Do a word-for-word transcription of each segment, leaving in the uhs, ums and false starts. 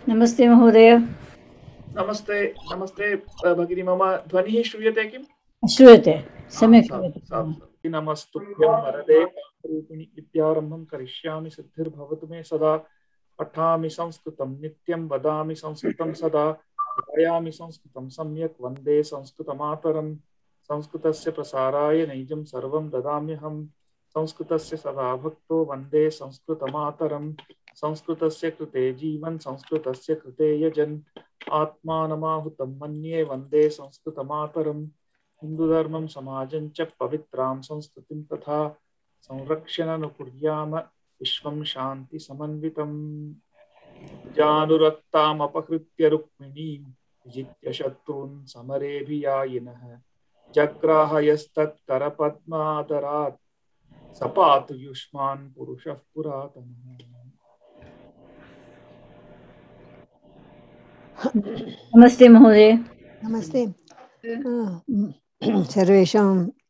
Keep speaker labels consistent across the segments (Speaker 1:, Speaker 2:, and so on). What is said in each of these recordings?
Speaker 1: नमस्ते महोदय।
Speaker 2: नमस्ते नमस्ते भगिनी, मम ध्वनिः श्रूयते किम्?
Speaker 1: श्रूयते, सम्यक्
Speaker 2: साधु
Speaker 1: श्रूयते।
Speaker 2: साधु साधु। नमस्तुभ्यं वरदे कामरूपिणि, विद्यारम्भं करिष्यामि सिद्धिर्भवतु मे सदा। पठामि संस्कृतं नित्यं, वदामि संस्कृतं सदा। ध्यायामि संस्कृतं सम्यक्, वन्दे संस्कृतमातरम्। संस्कृतस्य प्रसाराय नैजं सर्वं ददाम्यहम्। संस्कृतस्य सदा भक्तो वन्दे संस्कृतमातरम्। संस्कृतस्य कृते जीवन् संस्कृतस्य कृते यजन्। आत्मानमाहुतं मन्ये वन्दे संस्कृतमातरम्। हिन्दुधर्मं समाजं च पवित्रां संस्कृतिं तथा संरक्षणनुकुर्याम विश्वं शान्ति समन्वितम्। जानुरक्तामपहृत्य रुक्मिणीं विजित्य शत्रून् समरेऽभियायिनः जग्राहयस्तत्करपद्मादरात् स पातु युष्मान् पुरुषः पुरातनः।
Speaker 1: नमस्ते महोदय।
Speaker 3: नमस्ते। सर्वेषां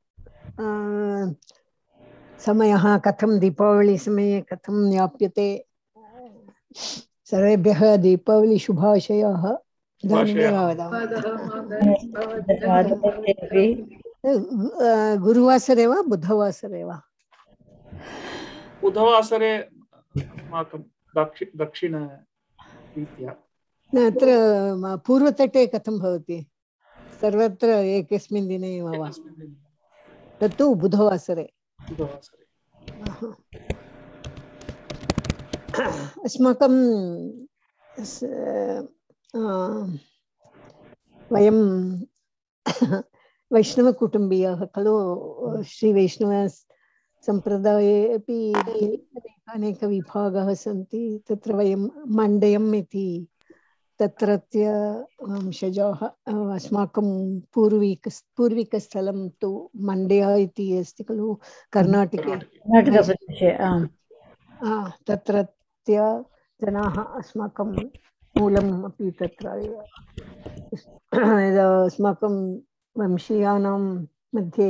Speaker 3: समयः कथं दीपावलिसमये कथं याप्यते? सर्वेभ्यः दीपावली शुभाशयाः। इदानीमेव वदामि। गुरुवासरे वा बुधवासरे वा?
Speaker 2: बुधवासरे अस्माकं दक्षि दक्षिणरीत्या।
Speaker 3: अत्र पूर्वतटे कथं भवति? सर्वत्र एकस्मिन् दिने एव वा? तत्तु बुधवासरे।
Speaker 2: बुधवासरे
Speaker 3: अस्माकं वयं वैष्णवकुटुम्बीयाः खलु। श्रीवैष्णव सम्प्रदाये अपि अनेकविभागाः सन्ति। तत्र वयं मण्डयम् इति तत्रत्य वंशजाः। अस्माकं पूर्विक पूर्विकस्थलं तु मण्ड्या इति अस्ति खलु, कर्णाटके।
Speaker 1: कर्णाटकप्रदेशे आम्।
Speaker 3: तत्रत्य जनाः अस्माकं मूलम् अपि तत्र एव। अस्माकं वंशीयानां मध्ये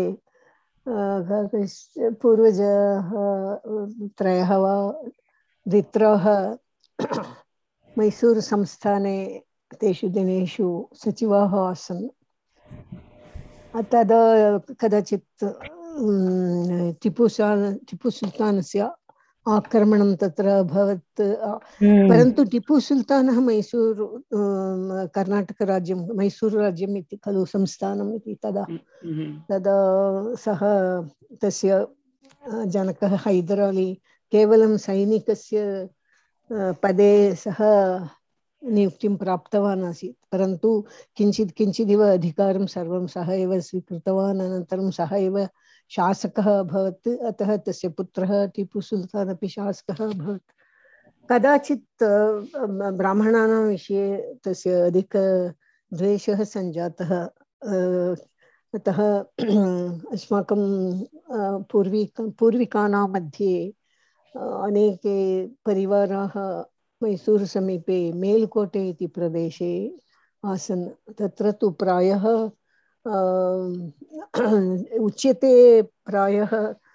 Speaker 3: पूर्वजाः त्रयः वा द्वित्रः मैसूरु संस्थाने तेषु दिनेषु सचिवाः आसन्। तदा कदाचित् टिपु टिपु सुल्तानस्य आक्रमणं तत्र अभवत्। परन्तु टिपु सुल्तानः मैसूरु कर्णाटकराज्यं मैसूरु राज्यम् इति खलु संस्थानम् इति तदा तदा सः तस्य जनकः हैदर् अली केवलं सैनिकस्य पदे सः नियुक्तिं प्राप्तवान् आसीत्। परन्तु किञ्चित् किञ्चिदिव अधिकारं सर्वं सः एव स्वीकृतवान्। अनन्तरं सः एव शासकः अभवत्। अतः तस्य पुत्रः टिपु सुल्तान् अपि शासकः अभवत्। कदाचित् ब्राह्मणानां विषये तस्य अधिकद्वेषः सञ्जातः। अतः अस्माकं पूर्विक पूर्विकानां मध्ये अनेके परिवाराः मैसूरु समीपे मेलुकोटे इति प्रदेशे आसन्। तत्र तु प्रायः उच्यते प्रायः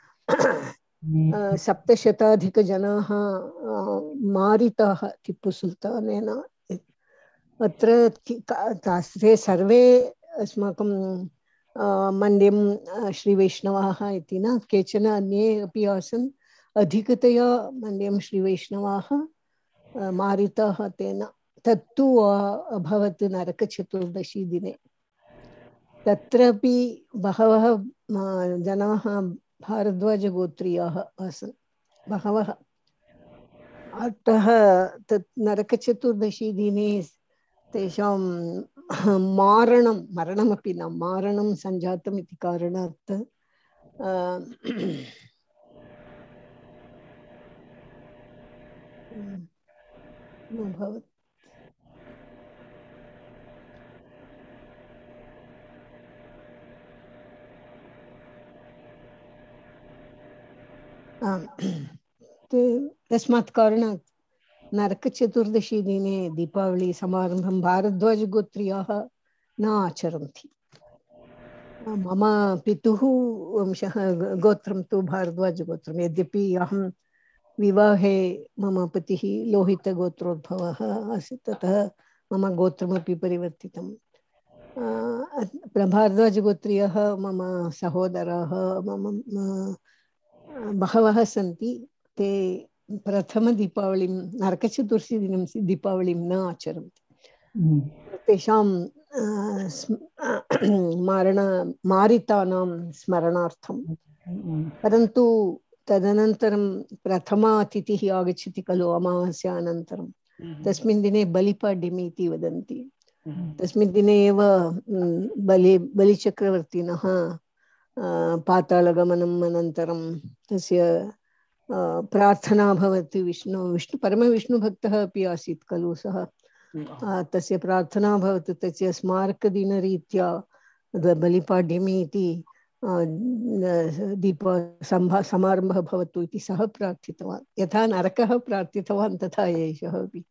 Speaker 3: सप्तशताधिकजनाः मारिताः टिपु सुल्तानेन। अत्र ते सर्वे अस्माकं मण्ड्यं श्रीवैष्णवाः इति न, केचन अन्ये अपि आसन्। अधिकतया मण्ड्यं श्रीवैष्णवाः मारिताः तेन। तत्तु अभवत् नरकचतुर्दशी दिने। तत्रापि बहवः जनाः भारद्वाजगोत्रीयाः आसन् बहवः। अतः तत् नरकचतुर्दशी दिने तेषां मारणं मरणमपि न मारणं सञ्जातम् इति कारणात् अभवत्। तस्मात् कारणात् नरकचतुर्दशी दिने दीपावली समारम्भं भारद्वाजगोत्रीयाः न आचरन्ति। मम पितुः वंशः गोत्रं तु भारद्वाजगोत्रं। यद्यपि अहं विवाहे मम पतिः लोहितगोत्रोद्भवः आसीत्, ततः मम गोत्रमपि परिवर्तितं। भारद्वाजगोत्रीयः मम सहोदराः मम बहवः सन्ति। ते प्रथमदीपावलिं नरकचतुर्थीदिनं दीपावलिं न आचरन्ति। तेषां मारण मारितानां स्मरणार्थं। परन्तु तदनन्तरं प्रथमा अतिथिः आगच्छति खलु अमावास्यानन्तरं, तस्मिन् दिने बलिपाड्यमी इति वदन्ति। तस्मिन् दिने एव बलि बलिचक्रवर्तिनः पातालगमनम् अनन्तरं तस्य प्रार्थना भवति। विष्णु विष्णु परमविष्णुभक्तः अपि आसीत् खलु सः। तस्य प्रार्थना भवति, तस्य स्मारकदिनरीत्या बलिपाड्यमी इति दीप सम्भा समारम्भः भवतु इति सः प्रार्थितवान्। यथा नरकः प्रार्थितवान् तथा एषः अपि।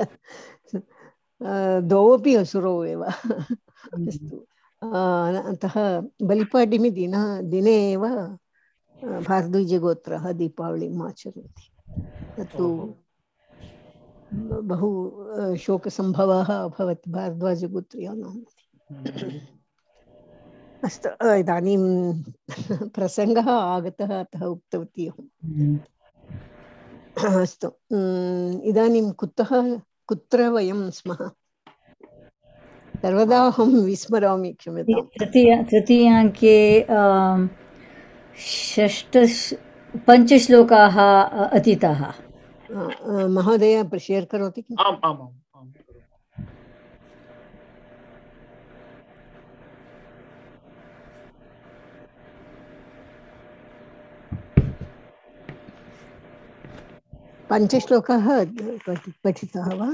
Speaker 3: द्वौ अपि असुरौ एव। अस्तु, अतः बलिपाड्यमी दिन दिने एव भारद्वाजगोत्रः दीपावलिम् आचरन्ति। तत्तु बहु शोकसम्भवः अभवत् भारद्वाजगोत्रीयाणाम्। अस्तु, इदानीं प्रसङ्गः आगतः अतः उक्तवती अहम्। अस्तु, इदानीं कुतः कुत्र वयं स्मः? सर्वदा अहं विस्मरामि, क्षम्यताम्।
Speaker 1: तृतीय तृतीयाङ्के षष्ठ पञ्चश्लोकाः अतीताः।
Speaker 3: महोदय शेर् करोति किम्?
Speaker 2: आम् आम् आम् आम्।
Speaker 3: पञ्चश्लोकः पठितः वा?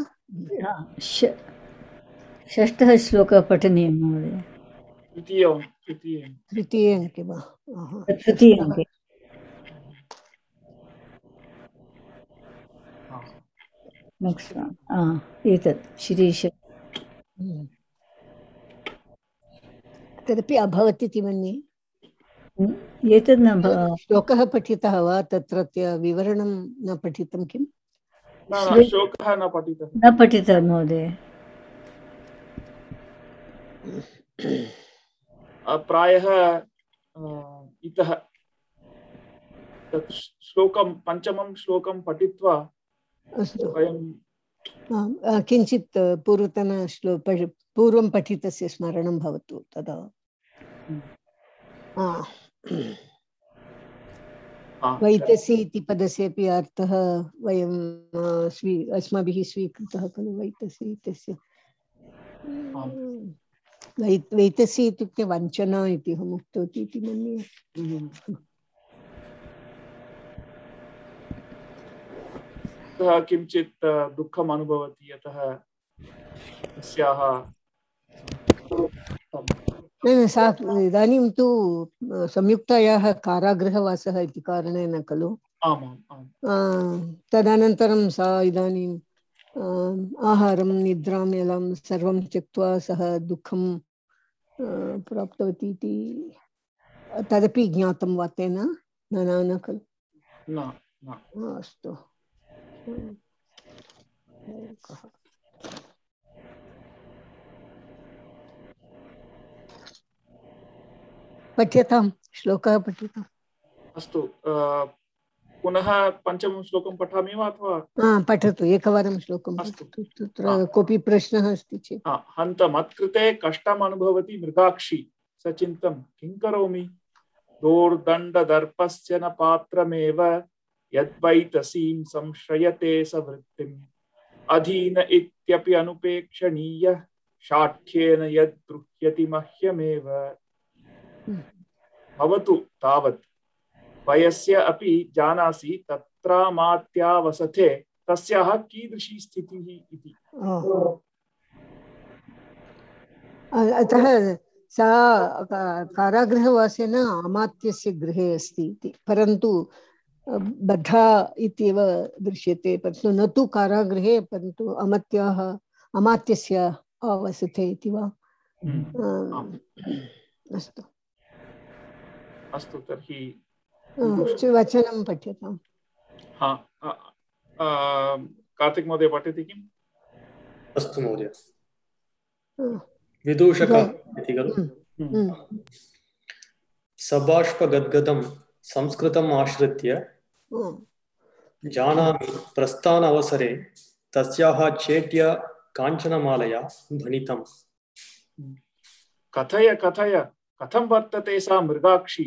Speaker 1: षष्ठः श्लोकः पठनीयः महोदय।
Speaker 2: तृतीयं तृतीयं
Speaker 3: तृतीये अङ्के वा?
Speaker 1: तृतीयाङ्के नेक्स्ट् एतत् शिरीष
Speaker 3: तदपि अभवत् इति मन्ये।
Speaker 1: एतद् न
Speaker 3: श्लोकः पठितः वा? तत्रत्य विवरणं न पठितं किम्?
Speaker 2: श्लोकः न पठितः
Speaker 1: न पठितः महोदय।
Speaker 2: प्रायः इतः तत् श्लोकं पञ्चमं श्लोकं पठित्वा
Speaker 3: अस्तु,
Speaker 2: वयं
Speaker 3: किञ्चित् पूर्वतन श्लो पूर्वं पठितस्य स्मरणं भवतु तदा। वैतसी इति पदस्यपि अर्थः वयं स्वी अस्माभिः स्वीकृतः खलु। वैतसी इत्यस्य वै वैतसी इत्युक्ते वञ्चना इति अहम् उक्तवती इति मन्ये।
Speaker 2: किञ्चित् दुःखम् अनुभवति, यतः तस्याः
Speaker 3: सा इदानीं तु संयुक्तायाः कारागृहवासः इति कारणेन खलु। तदनन्तरं सा इदानीं आहारं निद्रां एलं सर्वं त्यक्त्वा सः दुःखं प्राप्तवती इति तदपि ज्ञातं वा तेन? न न खलु। अस्तु, पठ्यतां श्लोकः पठितम्।
Speaker 2: अस्तु, पुनः पञ्चमं श्लोकं पठामि वा अथवा?
Speaker 3: पठतु, एकवारं श्लोकं पठतु। तत्र कोऽपि प्रश्नः अस्ति चेत्।
Speaker 2: हन्त मत्कृते कष्टम् अनुभवति मृगाक्षी सचिन्तं किं करोमि? दोर्दण्डदर्पस्य न पात्रमेव यद्वैतसीं संश्रयते सवृत्तिम् अधीन इत्यपि अनुपेक्षणीय शाठ्येन यद्गृह्यति मह्यमेव। भवतु तावत् वयस्य अपि जानासि तत्रामात्यावसथे तस्याः कीदृशी स्थितिः इति।
Speaker 3: अतः सा कारागृहवासेन अमात्यस्य गृहे अस्ति इति, परन्तु बद्धा इत्येव दृश्यते। परन्तु न तु कारागृहे, परन्तु अमात्याः अमात्यस्य आवसथे इति वा? अस्तु
Speaker 2: अस्तु, तर्हि
Speaker 3: वचनं पठ्यताम्।
Speaker 2: हाँ, कार्तिक महोदय पठति किम्?
Speaker 4: अस्तु महोदय। विदूषकः इति खलु। सबाष्पगद्गदं संस्कृतम् आश्रित्य जानामि प्रस्थानावसरे तस्याः चेट्या काञ्चनमालया भणितम्।
Speaker 2: कथय कथय कथं वर्तते सा मृगाक्षी?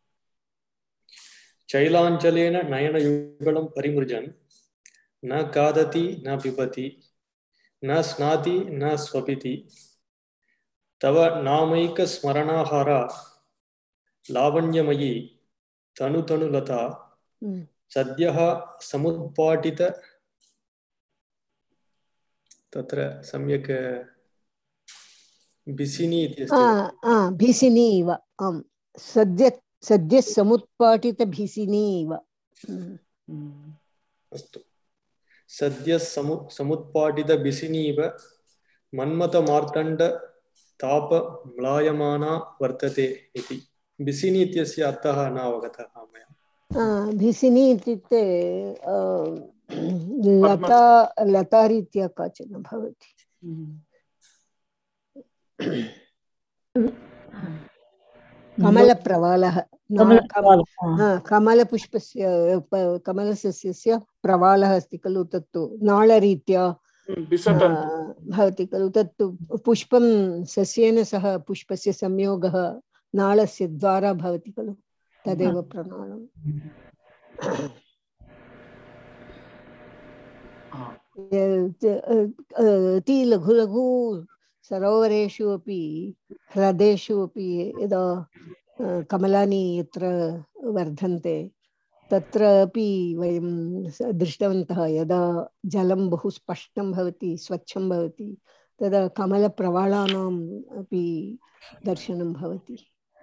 Speaker 4: चैलाञ्चलेन नयनयुगलं परिमृजन् न खादति न पिबति न स्नाति न स्वपिति तव नामैकस्मरणाहारा लावण्यमयी तनुतनुलता सद्यः समुत्पाटित तत्र सम्यक् भिसिनी इति अस्ति।
Speaker 3: भिसिनी इव आम् सद्य सद्यः समुत्पाटित भिसिनी इव।
Speaker 4: अस्तु सद्यः समु समुत्पाटित भिसिनी इव मन्मथमार्तण्ड ताप म्लायमाना वर्तते इति। भिसिनी इत्यस्य अर्थः न अवगतः मया।
Speaker 3: भिसिनी इत्युक्ते लता लतारीत्या काचन भवति। कमलप्रवालः कमलपुष्पस्य कमलसस्यस्य प्रवालः अस्ति खलु तत्तु नाळरीत्या भवति खलु। तत्तु पुष्पं सस्येन सह पुष्पस्य संयोगः नाळस्य द्वारा भवति खलु तदेव प्रणाळम्। अति लघु लघु सरोवरेषु अपि ह्रदेषु अपि यदा कमलानि यत्र वर्धन्ते तत्र अपि वयं दृष्टवन्तः यदा जलं बहु स्पष्टं भवति स्वच्छं भवति तदा कमलप्रवालानाम् अपि दर्शनं भवति।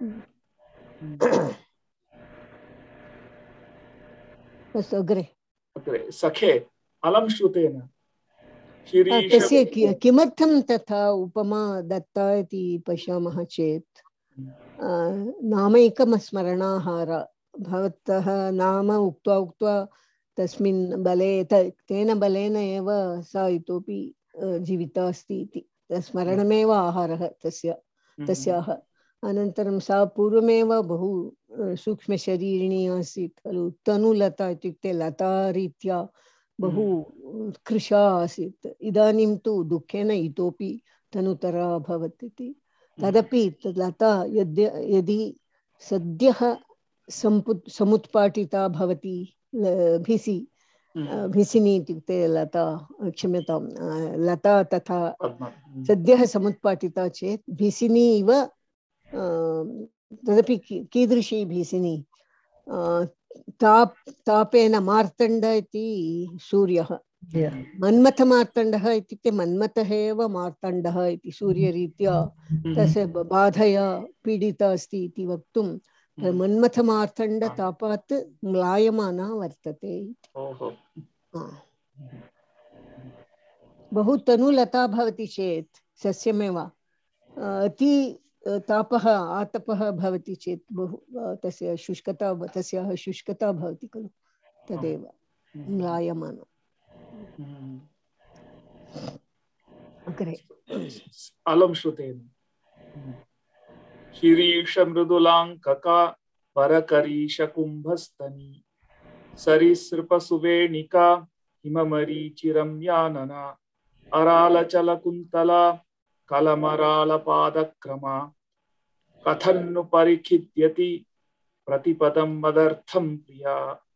Speaker 3: अस्तु अग्रे
Speaker 2: अग्रे सखे अलं श्रुतेन
Speaker 3: तस्य किमर्थं तथा उपमा दत्ता इति पश्यामः चेत् नामैकं स्मरणाहार भवतः नाम उक्त्वा उक्त्वा तस्मिन् बले तेन बलेन एव सा इतोपि जीविता अस्ति इति स्मरणमेव आहारः तस्य तस्याः। अनन्तरं सा पूर्वमेव बहु सूक्ष्मशरीरिणी आसीत् खलु। तनुलता इत्युक्ते लतारीत्या बहु कृशा आसीत्। इदानीं तु दुःखेन इतोपि तनुतरा अभवत् इति। तदपि लता यद्य यदि सद्यः सम्पु समुत्पाटिता भवति भिसि भिसिनी इत्युक्ते लता क्षम्यतां लता तथा सद्यः समुत्पाटिता चेत् भिसिनी इव तदपि कीदृशी भिसिनी ताप तापेन मार्तण्ड इति सूर्यः मन्मथमार्तण्डः इत्युक्ते मन्मथः एव मार्तण्डः इति सूर्यरीत्या तस्य बाधया पीडिता अस्ति इति वक्तुं मन्मथमार्तण्ड तापात् म्लायमाना वर्तते। बहु तनुलता भवति चेत् सस्यमेव अति तापः आतपः भवति चेत् बहु तस्य शुष्कता तस्याः शुष्कता भवति खलु तदेव म्लायमाना। अग्रे
Speaker 2: अलं श्रुतेन शिरीष मृदुलाङ्कका वरकरीश कुम्भस्तनी सरीसृपसुवेणिका हिममरीचिरम्यानना अरालचलकुन्तला कलमरालपादक्रमा कथन्नु परिखिद्यति प्रतिपदं मदर्थं प्रिया।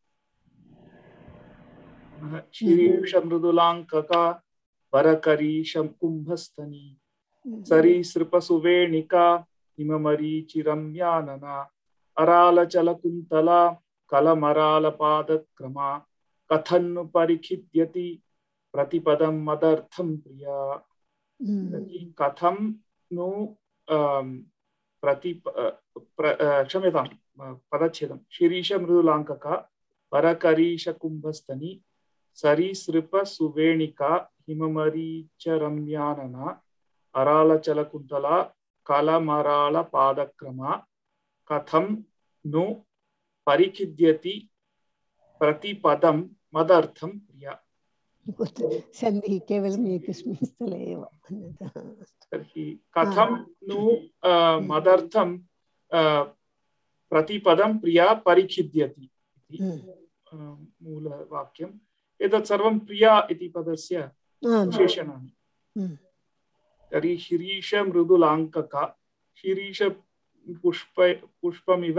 Speaker 2: शिरीष मृदुलाङ्कका वरकरीश कुम्भस्तनी सरीसृपसुवेणिका हिममरीचिरम्यानना अरालचलकुन्तला कलमरालपादक्रमा कथन्नु परिखिद्यति प्रतिपदं मदर्थं प्रिया। कथं नु प्रति क्षम्यतां पदच्छेदं शिरीष मृदुलाङ्कका वरकरीश कुम्भस्तनी सरीसृप सुवेणिका हिममरीचरम्यानना अरालचलकुन्तला कलमरालपादक्रमा कथं नु परिखिद्यति प्रतिपदं मदर्थं प्रिया।
Speaker 3: सन्धिः केवलम् एकस्मिन् स्थले एव।
Speaker 2: तर्हि कथं नु मदर्थं प्रतिपदं प्रिया परिखिद्यति इति मूलवाक्यम्। एतत् सर्वं प्रिया इति पदस्य विशेषणानि। तर्हि शिरीष मृदुलाङ्कका, शिरीष पुष्प पुष्पमिव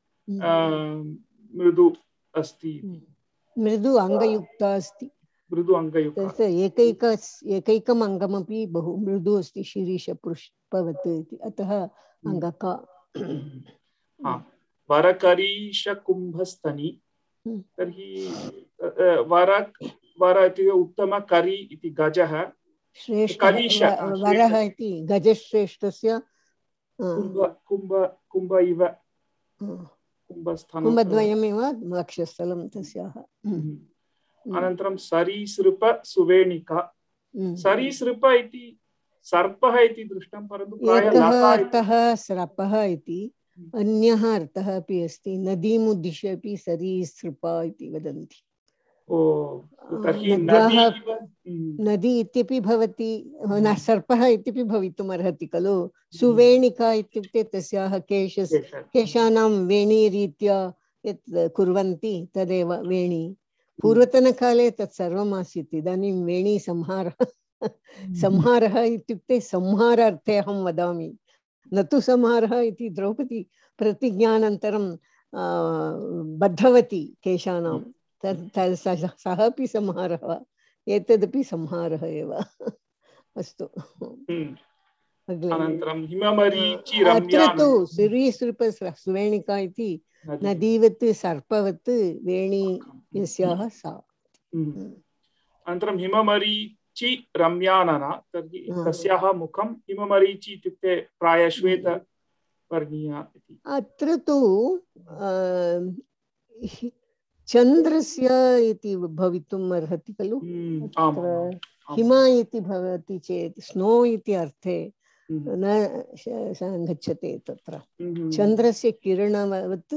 Speaker 2: मृदु अस्ति,
Speaker 3: मृदु अङ्गयुक्ता अस्ति,
Speaker 2: मृदु अङ्गयुक्ता,
Speaker 3: एकैक एकैकम् अङ्गमपि बहु मृदु अस्ति शिरीष पुष्पवत् इति, अतः अङ्गका।
Speaker 2: वरकरीशकुम्भस्तनि, तर्हि वर वर इति उत्तम, करी इति गजः,
Speaker 3: वरः इति गजश्रेष्ठस्य
Speaker 2: कुम्भ कुम्भ कुम्भ इव कुम्भस्थानं,
Speaker 3: कुम्भद्वयमेव वक्षस्थलं तस्याः।
Speaker 2: अनन्तरं सरीसृप सुवेणिका, सरीसृप इति सर्पः इति दृष्टं, परन्तु
Speaker 3: एकः अर्थः सर्पः इति, अन्यः अर्थः अपि अस्ति, नदीमुद्दिश्य अपि सरीसृपा इति वदन्ति। नदी इत्यपि भवति, न सर्पः इत्यपि भवितुम् अर्हति खलु। सुवेणिका इत्युक्ते तस्याः केशस् केशानां वेणीरीत्या यत् कुर्वन्ति तदेव वेणी। पूर्वतनकाले तत् सर्वम् आसीत्, इदानीं वेणी संहारः संहारः इत्युक्ते संहारार्थे अहं वदामि, न तु संहारः इति द्रौपदी प्रतिज्ञानन्तरं बद्धवती केशानां, तत् सः अपि संहारः, एतदपि संहारः एव। अस्तु, अत्र तु सरीसृप सुवेणिका इति नदीवत् सर्पवत् वेणी यस्याः सा।
Speaker 2: अनन्तरं हिममरीचि रम्यानना, तर्हि तस्याः मुखं हिममरीचि इत्युक्ते प्रायः श्वेतवर्णीया इति। अत्र
Speaker 3: तु चन्द्रस्य इति भवितुम् अर्हति खलु। हिम इति भवति चेत् स्नो इति अर्थे न गच्छते, तत्र चन्द्रस्य किरणवत्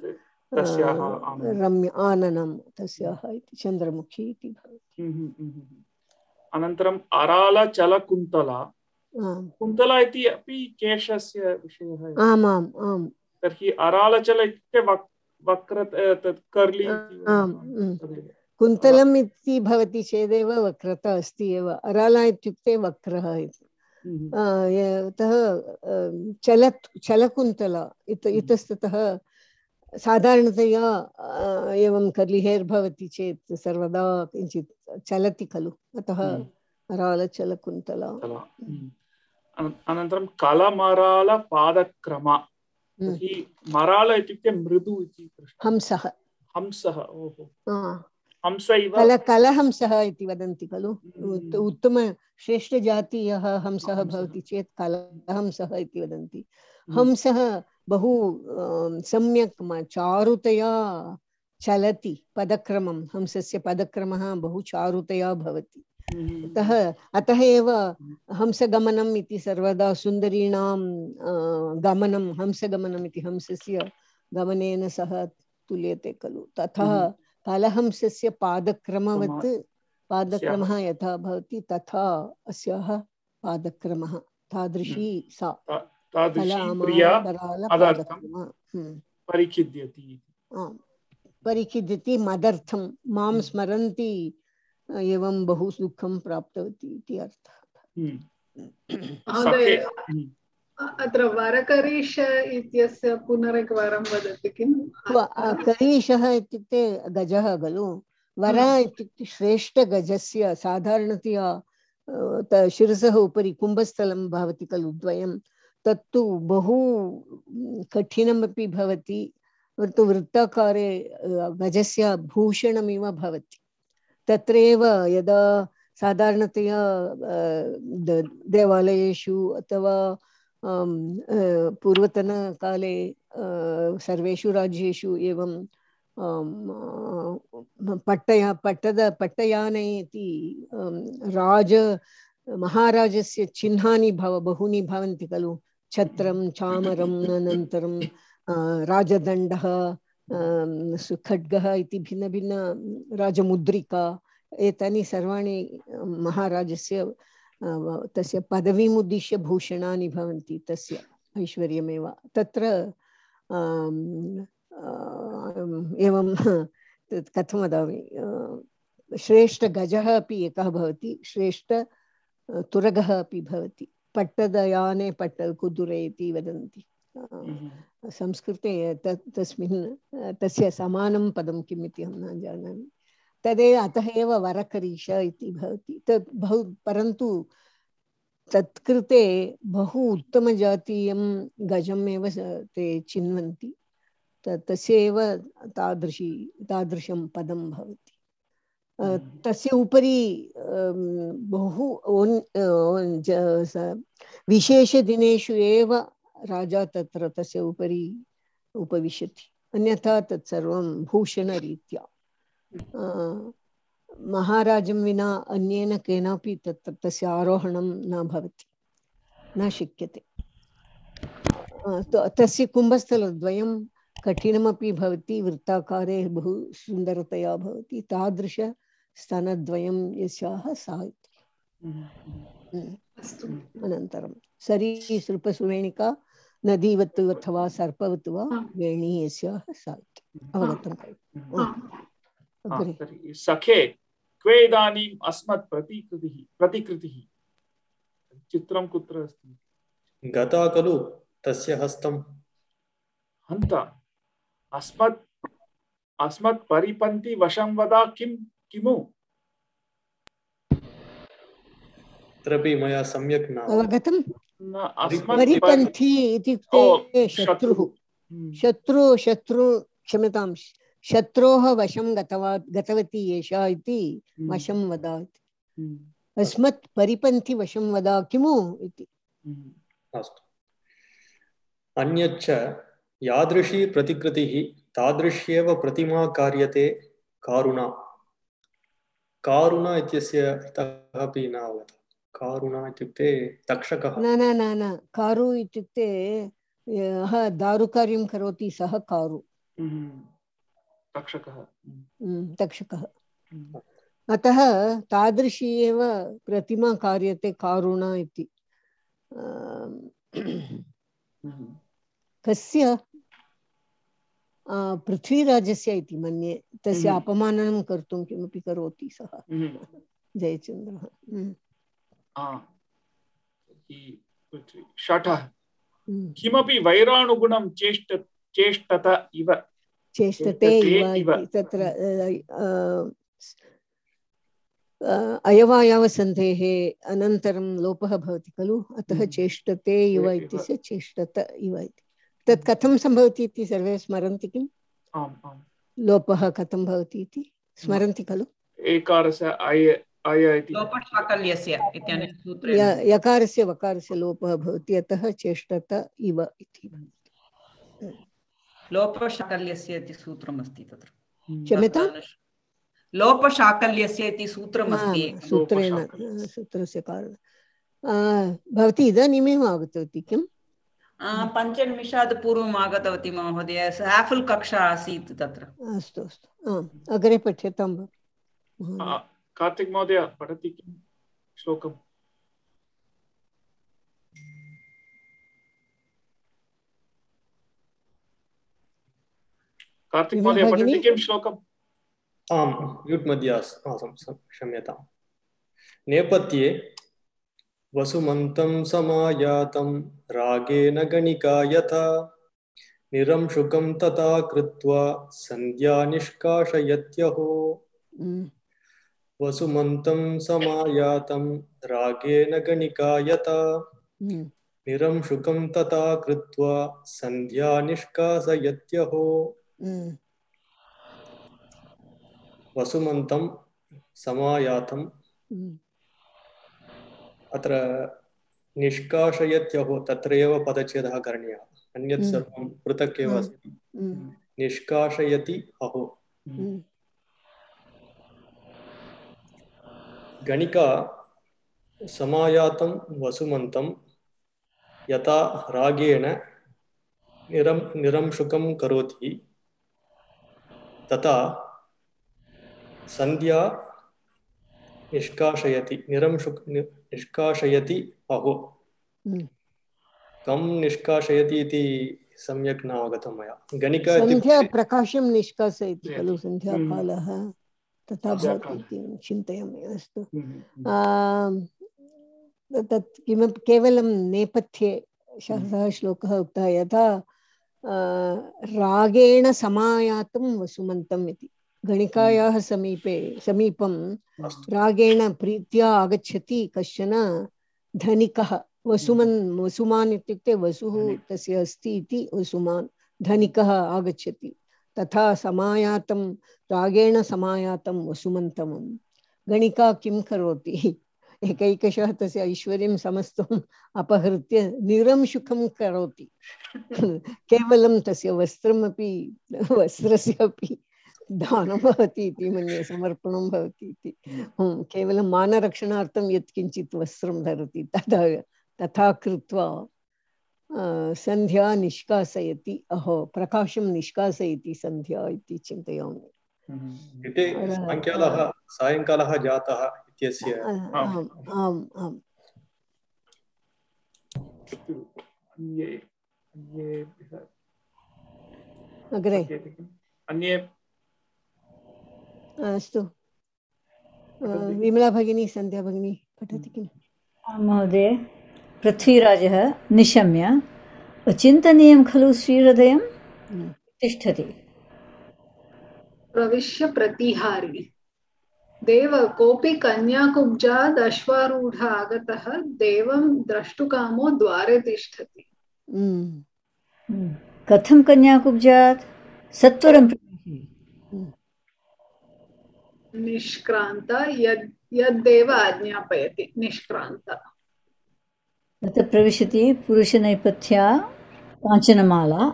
Speaker 3: रम्य आननं तस्याः इति, चन्द्रमुखी इति भवति।
Speaker 2: अनन्तरम् अरालचलकुन्तला, कुन्तला इति अपि केशस्य विषयः।
Speaker 3: आमाम् आम्।
Speaker 2: तर्हि अरालचल इत्युक्ते वक्र, तत् कर्ली।
Speaker 3: कुन्तलम् इति भवति चेदेव वक्रता अस्ति एव, अराला इत्युक्ते वक्रः इति। अतः चलत् चलकुन्तला इतस्ततः साधारणतया एवं कर्ली हेर् भवति चेत् सर्वदा किञ्चित् चलति खलु, अतः अरालचलकुन्तला।
Speaker 2: अनन्तरं कलमरालपादक्रमा, मराल इत्युक्ते मृदु इति,
Speaker 3: हंसः
Speaker 2: हंसः, ओहो, हंस इव
Speaker 3: कल कलहंसः इति वदन्ति खलु। उत्तम श्रेष्ठजातीयः हंसः भवति चेत् कलहंसः इति वदन्ति। हंसः बहु सम्यक् चारुतया चलति, पदक्रमं, हंसस्य पदक्रमः बहु चारुतया भवति। अतः अतः एव हंसगमनम् इति सर्वदा सुन्दरीणां गमनं, हंसगमनम् इति हंसस्य गमनेन सह तुल्यते खलु। तथा कलहंसस्य पादक्रमवत्, पादक्रमः यथा भवति तथा अस्याः पादक्रमः, तादृशी सा
Speaker 2: परिखिद्यति।
Speaker 3: परिखिद्यति मदर्थं, मां स्मरन्ति एवं बहु सुखं प्राप्तवती इति अर्थः।
Speaker 5: अत्र वरकरीश इत्यस्य पुनरेकवारं वदति किम्?
Speaker 3: करीशः इत्युक्ते गजः खलु, वर इत्युक्ते श्रेष्ठगजस्य, साधारणतया शिरसः उपरि कुम्भस्थलं भवति खलु द्वयं, तत्तु बहु कठिनमपि भवति, वृत्ताकारे गजस्य भूषणमिव भवति। तत्रैव यदा साधारणतया देवालयेषु अथवा पूर्वतनकाले सर्वेषु राज्येषु एवं पट्टया पट्टद पट्टयाने इति राज महाराजस्य चिह्नानि भव बहूनि भवन्ति खलु, छत्रं, चामरम्, अनन्तरं राजदण्डः, खड्गः इति भिन्न भिन्न राजमुद्रिका एतानि सर्वाणि महाराजस्य तस्य पदवीम् उद्दिश्य भूषणानि भवन्ति तस्य ऐश्वर्यमेव तत्र एवं कथं वदामि श्रेष्ठगजः अपि एकः भवति श्रेष्ठ तुरगः अपि भवति पट्टदयाने पट्टल् कुदुरे इति वदन्ति संस्कृते तस्मिन् तस्य समानं पदं किम् इति अहं न जानामि तदेव अतः एव वरकरीश इति भवति तत् बहु परन्तु तत्कृते बहु उत्तमजातीयं गजम् एव ते चिन्वन्ति तस्य एव तादृशी तादृशं पदं भवति तस्य उपरि बहु विशेषदिनेषु एव राजा तत्र तस्य उपरि उपविशति अन्यथा तत्सर्वं भूषणरीत्या महाराजं विना अन्येन केनापि तत्र तस्य आरोहणं न भवति न शक्यते तस्य कुम्भस्थलद्वयं कठिनमपि भवति वृत्ताकारे बहु सुन्दरतया भवति तादृश स्तनद्वयं यस्याः सा अनन्तरं सरीसृपसुवेणिका नदीवत् अथवा सर्पवत् वा वेणी यस्याः सा अवगतं
Speaker 2: सखे क्वे इदानीम् अस्मत् प्रतिकृतिः प्रतिकृतिः चित्रं कुत्र अस्ति
Speaker 4: गता खलु तस्य हस्तं
Speaker 2: हन्त अस्मत् अस्मत् परिपन्थि वशं वद किं किमु
Speaker 4: तत्रापि मया सम्यक् न
Speaker 3: अवगतं
Speaker 2: न अस्मत्
Speaker 3: परिपन्थी इत्युक्ते शत्रुः शत्रु शत्रु क्षम्यतां शत्रोः वशं गतवा गतवती एषा इति वशं वद अस्मत् परिपन्थी वशं वद किमु इति
Speaker 4: अस्तु अन्यच्च यादृशी प्रतिकृतिः तादृश्येव प्रतिमा कार्यते कारुणा कारुणा इत्यस्य अर्थः अपि न अवगतः कारुणा इत्युक्ते तक्षकः
Speaker 3: न न न न कारु इत्युक्ते यः दारुकार्यं करोति सः कारु
Speaker 2: तक्षकः
Speaker 3: तक्षकः अतः तादृशी एव प्रतिमा कार्यते कारुणा इति कस्य पृथ्वीराजस्य इति मन्ये तस्य अपमाननं कर्तुं किमपि करोति सः जयचन्द्रः
Speaker 2: षठः किमपि वैरानुगुणं चेष्ट चेष्टत इव
Speaker 3: चेष्टते इव तत्र अयवायावसन्धेः अनन्तरं लोपः भवति खलु अतः चेष्टते इव इत्यस्य चेष्टत इव इति तत् कथं सम्भवति इति सर्वे स्मरन्ति किम् लोपः कथं भवति इति स्मरन्ति खलु
Speaker 2: एकारस्य अय अय इति
Speaker 6: लोपशाकल्यस्य इत्यनेन सूत्रेण
Speaker 3: यकारस्य वकारस्य लोपः भवति अतः चेष्टत इव इति
Speaker 6: लोपशाकल्यस्य इति सूत्रमस्ति तत्र
Speaker 3: क्षम्यतां
Speaker 6: लोपशाकल्यस्य इति सूत्रमस्ति
Speaker 3: सूत्रेण सूत्रस्य कारणं भवती इदानीमेव आगतवती किम्
Speaker 6: पञ्चनिमिषात् पूर्वम् आगतवती महोदय साफल् कक्षा आसीत् तत्र
Speaker 3: अस्तु अस्तु अग्रे पठ्यतां
Speaker 2: कार्तिक महोदय पठति किं श्लोकम् कार्तिक महोदय पठति किं श्लोकम्
Speaker 4: आम् म्यूट् मध्ये आसम् क्षम्यताम् नेपथ्ये वसुमन्तं समायातं रागेण गणिका यथा निरंशुकं तथा कृत्वा सन्ध्या निष्काशयत्यहो वसुमन्तं समायातं रागेण गणिका यथा निरंशुकं तथा कृत्वा सन्ध्या निष्कासयत्यहो वसुमन्तं समायातं अत्र निष्काशयत्यहो तत्र एव पदच्छेदः करणीयः अन्यत् सर्वं पृथक् एव अस्ति निष्काशयति अहो गणिका समायातं वसुमन्तं यथा रागेण निरं निरंशुकं करोति तथा संध्या निष्काशयति निरंशुक निष्काशयति अहो कं निष्काशयति इति सम्यक् न अवगतं मया गणिका
Speaker 3: संध्या प्रकाशं निष्कासयति खलु संध्याकालः तथा भवति इति चिन्तयामि अस्तु तत् किमपि केवलं नेपथ्ये सः श्लोकः उक्तः यथा रागेण समायातं वसुमन्तम् इति गणिकायाः समीपे समीपं रागेण प्रीत्या आगच्छति कश्चन धनिकः वसुमन् वसुमान् इत्युक्ते वसुः तस्य अस्ति इति वसुमान् धनिकः आगच्छति तथा समायातं रागेण समायातं वसुमन्तं गणिका किं करोति एकैकशः तस्य ऐश्वर्यं समस्तम् अपहृत्य निरंशुकं करोति केवलं तस्य वस्त्रमपि वस्त्रस्य अपि दानं भवति इति मन्ये समर्पणं भवति इति केवलं मानरक्षणार्थं यत्किञ्चित् वस्त्रं धरति तथा तथा कृत्वा संध्या निष्कासयति अहो प्रकाशं निष्कासयति संध्या इति चिन्तयामि
Speaker 4: इति सायङ्कालः सायङ्कालः जातः इत्यस्य
Speaker 3: आम् आम् आम्
Speaker 2: अन्ये अन्ये
Speaker 3: अग्रे
Speaker 2: अन्ये
Speaker 3: अस्तु विमला भगिनी संध्या भगिनी पठति किम्
Speaker 1: महोदय पृथ्वीराजः निशम्य अचिन्तनीयं खलु श्रीहृदयं तिष्ठति
Speaker 5: प्रविश्य प्रतिहारी देव कोऽपि कन्याकुब्जाद् अश्वारूढ आगतः देवं द्रष्टुकामो द्वारे तिष्ठति
Speaker 1: कथं कन्याकुब्जात् सत्वरं
Speaker 5: निष्क्रान्त यद् यद्देव आज्ञापयति निष्क्रान्त
Speaker 1: तत्र प्रविशति पुरुषनैपथ्या काञ्चनमाला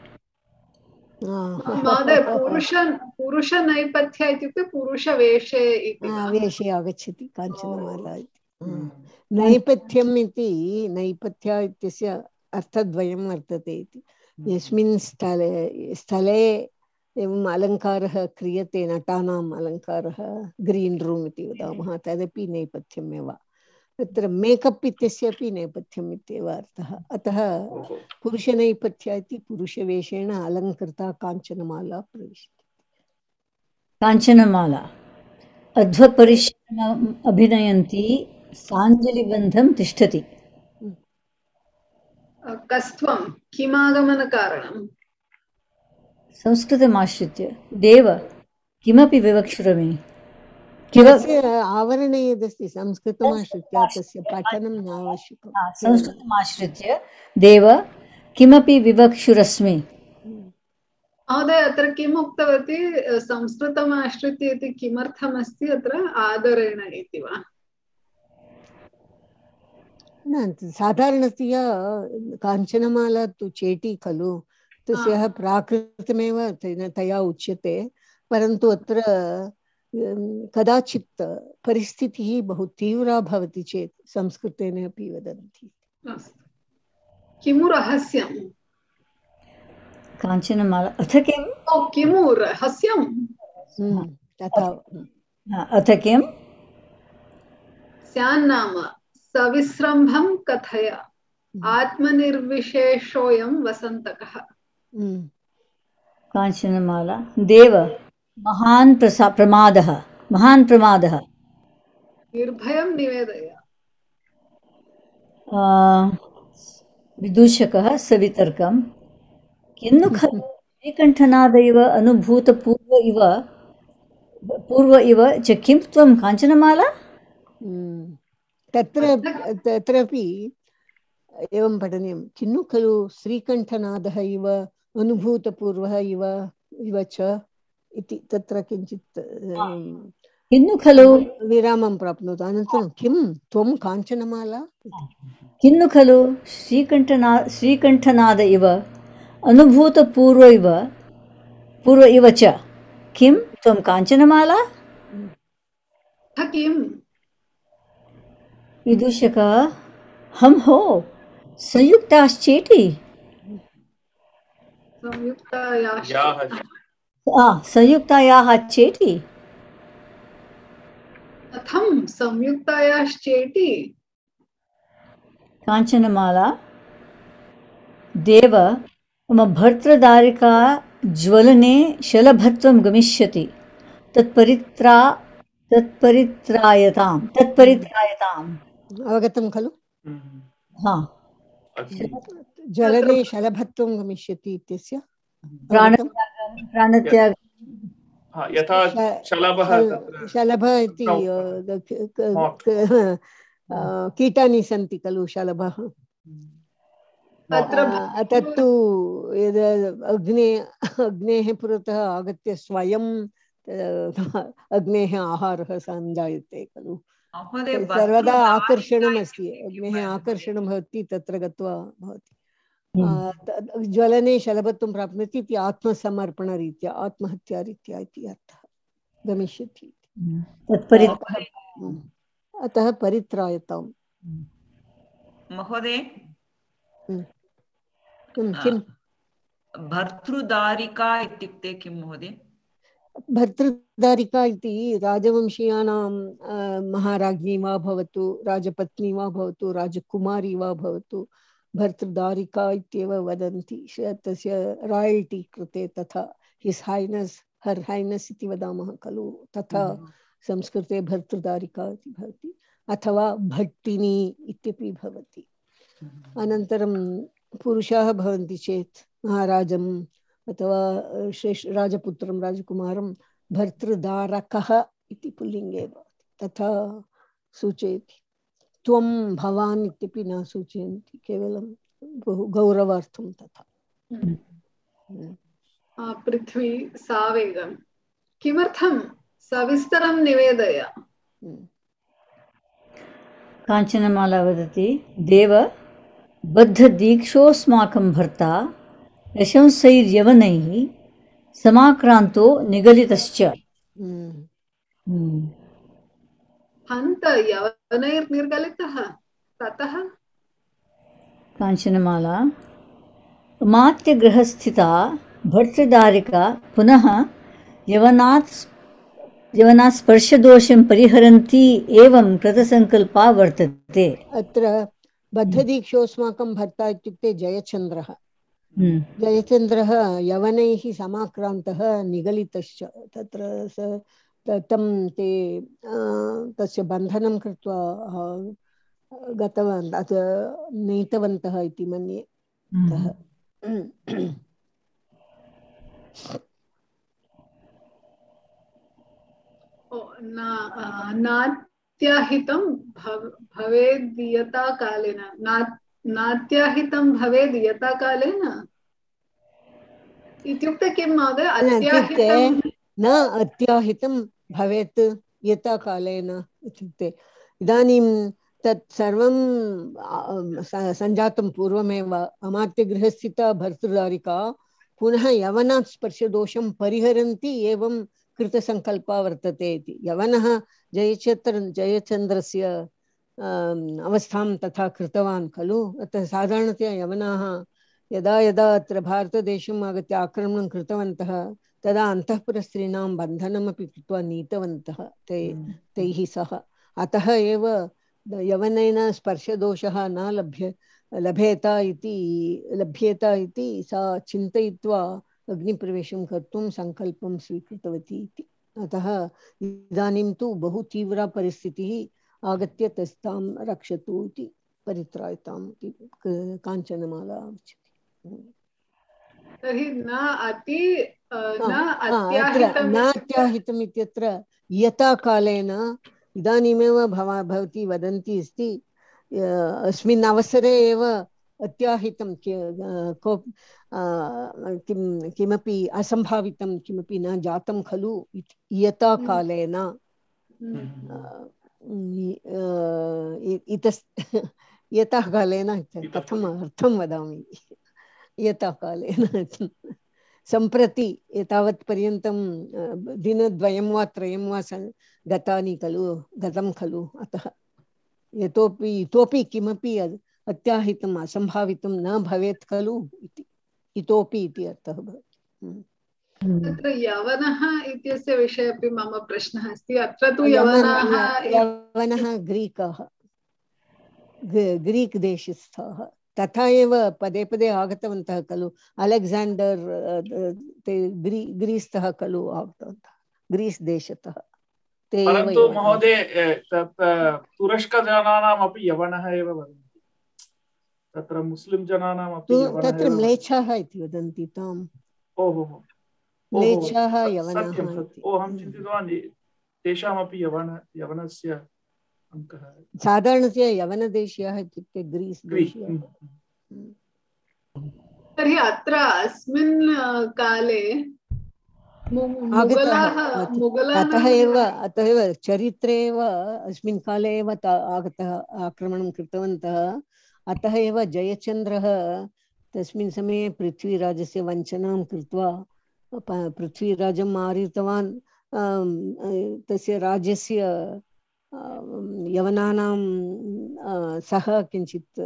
Speaker 5: महोदय पुरुष पुरुषनैपथ्य इत्युक्ते पुरुषवेषे इति
Speaker 3: वेषे आगच्छति काञ्चनमाला इति नैपथ्यम् इति नैपथ्य इत्यस्य अर्थद्वयं वर्तते इति यस्मिन् स्थले स्थले एवम् अलङ्कारः क्रियते नटानाम् अलङ्कारः ग्रीन् रूम् इति वदामः तदपि नेपथ्यमेव तत्र मेकप् इत्यस्यापि नेपथ्यम् इत्येव अर्थः अतः पुरुषनैपथ्य इति पुरुषवेषेण अलङ्कृता काञ्चनमाला प्रविशति
Speaker 1: काञ्चनमाला अध्वपरिश्रमम् अभिनयन्ती साञ्जलिबन्धं तिष्ठति
Speaker 5: कस्त्वं किमागमनकारणम्
Speaker 1: संस्कृतमाश्रित्य देव किमपि विवक्षुरमे
Speaker 3: तस्य आवरणे यदस्ति संस्कृतमाश्रित्य तस्य पठनं न आवश्यकं
Speaker 1: संस्कृतमाश्रित्य देव किमपि विवक्षुरस्मि
Speaker 5: महोदय अत्र किम् उक्तवती संस्कृतमाश्रित्य इति किमर्थमस्ति अत्र आदरेण इति वा
Speaker 3: न साधारणतया काञ्चनमाला तु चेटी खलु तस्याः प्राकृतमेव तया उच्यते परन्तु अत्र कदाचित् परिस्थितिः बहु तीव्रा भवति चेत् संस्कृतेन अपि वदन्ति
Speaker 5: किमु रहस्यं
Speaker 1: काञ्चनमाला अथ किम्
Speaker 5: ओ किमु रहस्यं
Speaker 3: तथा
Speaker 1: अथ किम्
Speaker 5: स्यान्नाम सविस्रम्भं कथय आत्मनिर्विशेषोऽयं वसन्तकः
Speaker 1: काञ्चनमाला देव महान् प्रसा प्रमादः महान् प्रमादः
Speaker 5: निर्भयं निवेदय
Speaker 1: विदूषकः सवितर्कं किन्नु खलु श्रीकण्ठनादैव अनुभूतपूर्व इव पूर्व इव च किं त्वं काञ्चनमाला
Speaker 3: तत्र तत्रापि एवं पठनीयं किन्नु खलु श्रीकण्ठनादः इव अनुभूतपूर्वः इव इव च इति तत्र किञ्चित्
Speaker 1: किन्नु खलु
Speaker 3: विरामं प्राप्नोतु अनन्तरं किं त्वं काञ्चनमाला
Speaker 1: किन्नु खलु श्रीकण्ठना श्रीकण्ठनाद इव अनुभूतपूर्व इव पूर्व इव च किं त्वं काञ्चनमाला
Speaker 5: किं
Speaker 1: विदूषकः हम हो संयुक्ताश्चेति
Speaker 5: संयुक्तायाः
Speaker 1: संयुक्तायाः चेति
Speaker 5: कथं संयुक्तायाश्चेति
Speaker 1: काञ्चनमाला देव मम भर्तृदारिका ज्वलने शलभत्वं गमिष्यति तत्परित्रा तत्परित्रायतां तत्परित्रायताम्
Speaker 3: अवगतं खलु?
Speaker 1: हा
Speaker 3: ज्वलने शलभत्वं गमिष्यति इत्यस्य
Speaker 1: प्राणत्यागं प्राणत्याग
Speaker 2: हा, यथा शलभः
Speaker 3: शल-
Speaker 2: तत्र
Speaker 3: शलभ इति अ, क- क-
Speaker 2: Moth.
Speaker 3: क- अ, कीटानि सन्ति खलु शलभः
Speaker 5: अत्र
Speaker 3: अ, तत्तु यद् अग्ने अग्नेः पुरतः आगत्य स्वयं अ, अग्नेः आहारः सञ्जायते खलु
Speaker 6: महोदय
Speaker 3: सर्वदा आकर्षणम्
Speaker 6: भर्तृदारिका
Speaker 3: अस्ति
Speaker 6: इत्युक्ते किं
Speaker 3: अग्नेः
Speaker 6: महोदय?
Speaker 3: आकर्षणं भवति तत्र गत्वा भवति अ, त- ज्वलने शलभत्वं प्राप्नोति इति आत्मसमर्पणरीत्या आत्महत्यारीत्या इति अर्थः गमिष्यति
Speaker 1: तत्परि
Speaker 3: अतः हम्म, अतः परित्रायताम्
Speaker 6: महोदय
Speaker 3: हम्म, हम्म, किं
Speaker 6: भर्तृदारिका इत्युक्ते किं महोदय?
Speaker 3: भर्तृदारिका इति राजवंशीयानां अ, महाराज्ञी वा भवतु राजपत्नी वा भवतु राजकुमारी वा भवतु भर्तृदारिका इत्येव वदन्ति श- तस्य रायल्टी कृते तथा हिस् हाइनेस् हर् हाइनेस् इति वदामः खलु तथा संस्कृते भर्तृदारिका इति भवति अथवा भट्टिनी इत्यपि भवति अनन्तरं पुरुषाः भवन्ति चेत् महाराजम् अथवा श्रेष्ठ राजपुत्रं राजकुमारं भर्तृदारकः इति पुल्लिङ्गे भवति तथा सूचयति त्वं भवान् इत्यपि न सूचयन्ति केवलं बहु गौरवार्थं तथा
Speaker 5: आ, पृथ्वी सावेगं किमर्थं सविस्तरं निवेदय
Speaker 1: काञ्चनमाला वदति देव बद्धदीक्षोऽस्माकं भर्ता प्रशंसैर्यवनैः समाक्रान्तो निगलितश्च
Speaker 5: हन्त यवनैर्निर्गलितः ततः
Speaker 1: काञ्चनमाला अमात्यगृहस्थिता भर्तृदारिका पुनः यवनात् यवनात् स्पर्शदोषं परिहरन्ती एवं कृतसङ्कल्पा वर्तते
Speaker 3: अत्र बद्धदीक्षोऽस्माकं भर्ता इत्युक्ते जयचन्द्रः जयचन्द्रः यवनैः समाक्रान्तः निगलितश्च तत्र स त- तं ते अ, तस्य बन्धनं कृत्वा अ, गतवान् अथ नीतवन्तः इति मन्ये अतः
Speaker 5: ओ, ना- आ, नात्याहितं भव- भवेद् यथा कालेन ना- नात्याहितं भवेद् यथा कालेन इत्युक्ते किं महोदय
Speaker 3: इत्युक्ते
Speaker 5: अत्याहितं
Speaker 3: न अत्याहितं भवेत् यथा कालेन इत्युक्ते इदानीं तत् सर्वं आ, स- सञ्जातं पूर्वमेव अमात्यगृहस्थिता भर्तृदारिका पुनः यवनात् स्पर्शदोषं परिहरन्ति एवं कृतसङ्कल्पा वर्तते इति यवनः जयचन्द्र जयचन्द्रस्य आम्, अवस्थां तथा कृतवान् खलु अतः साधारणतया यवनाः यदा यदा अत्र भारतदेशम् आगत्य आक्रमणं कृतवन्तः तदा अन्तःपुरस्त्रीणां बन्धनमपि कृत्वा नीतवन्तः ते तैः सह अतः एव यवनेन स्पर्शदोषः न लभ्य लभेत इति लभ्येत इति सा चिन्तयित्वा अग्निप्रवेशं कर्तुं सङ्कल्पं स्वीकृतवती इति अतः इदानीं तु बहु तीव्रा परिस्थितिः आगत्य तस्तां रक्षतु इति परित्रायताम् इति काञ्चनमाला उच्यते
Speaker 5: तर्हि न अति अ, न
Speaker 3: अत्र
Speaker 5: अत्याहितं
Speaker 3: न अत्याहितम् इत्यत्र यथा कालेन इदानीमेव भवा भवती वदन्ती अस्ति अस्मिन् अवसरे एव अत्याहितं को किं किमपि असम्भावितं किमपि न जातं खलु यथा कालेन इतस् यतः कालेन कथम् अर्थं वदामि यथा कालेन सम्प्रति एतावत् पर्यन्तं दिनद्वयं वा त्रयं वा गतानि खलु गतं खलु अतः यतोपि इतोपि किमपि अत्याहितम् असम्भावितं न भवेत् खलु इति इतोपि इति अर्थः भवति
Speaker 5: तत्र यवनः इत्यस्य विषये अपि मम प्रश्नः अस्ति। अत्र तु यवनाः
Speaker 3: यवनः ग्रीकाः, ग्रीक् देशस्थाः, तथा एव पदे पदे आगतवन्तः खलु। अलेक्साण्डर् ते ग्री ग्रीस्तः खलु आगतवन्तः, ग्रीस् देशतः।
Speaker 2: परन्तु महोदय तत् तुरस्कजनानाम् अपि यवनः एव वदन्ति, तत्र मुस्लिं जनानाम् अपि यवनः
Speaker 3: तत्र म्लेच्छाः इति वदन्ति ताम्।
Speaker 2: ओहो
Speaker 3: म्लेच्छाः यवनाः इति।
Speaker 2: ओ अहं चिन्तितवान् तेषामपि यवन यवनस्य अङ्कः।
Speaker 3: साधारणतया यवनदेशीयाः इत्युक्ते ग्रीस् देशीयाः।
Speaker 5: तर्हि अत्र अस्मिन् काले मुगलाः
Speaker 3: अतः एव अतः एव चरित्रे एव अस्मिन् काले एव आगतः आक्रमणं कृतवन्तः। अतः एव जयचन्द्रः तस्मिन् समये पृथ्वीराजस्य वञ्चनां कृत्वा पृथ्वीराजं मारितवान्। तस्य राज्यस्य यवनानां सह किञ्चित्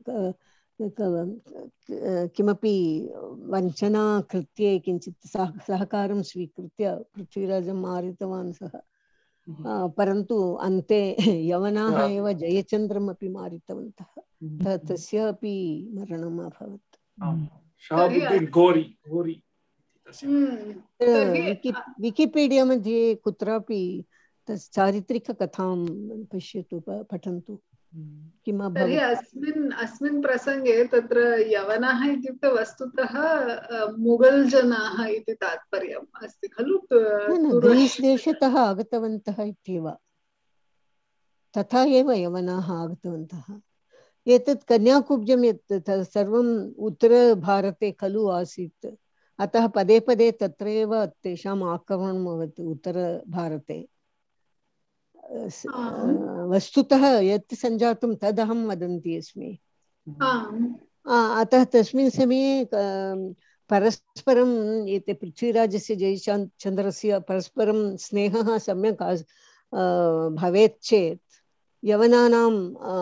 Speaker 3: किमपि वञ्चना कृत्ये किञ्चित् सहकारं स्वीकृत्य पृथ्वीराजं मारितवान् सः। परन्तु अन्ते यवनाः एव जयचन्द्रम् अपि मारितवन्तः, तस्य अपि मरणम् अभवत्। विकिपीडिया मध्ये कुत्रापि तस् चारित्रिककथां पश्यतु, पठन्तु किम् अभवत्।
Speaker 5: तर्हि अस्मिन् अस्मिन् प्रसङ्गे तत्र यवनाः इत्युक्ते वस्तुतः मुगल् जनाः इति तात्पर्यम् अस्ति खलु।
Speaker 3: ग्रीस् देशतः आगतवन्तः इत्येव, तथा एव यवनाः आगतवन्तः। एतत् कन्याकुब्जं यत् सर्वम् उत्तरभारते खलु आसीत्, अतः पदे पदे तत्रैव तेषाम् आक्रमणम् अभवत् उत्तरभारते। वस्तुतः यत् सञ्जातं तदहं वदन्ती अस्मि। अतः तस्मिन् समये परस्परम् एते पृथ्वीराजस्य जयचन्द्रस्य परस्परं स्नेहः सम्यक् भवेत् चेत् यवनानाम्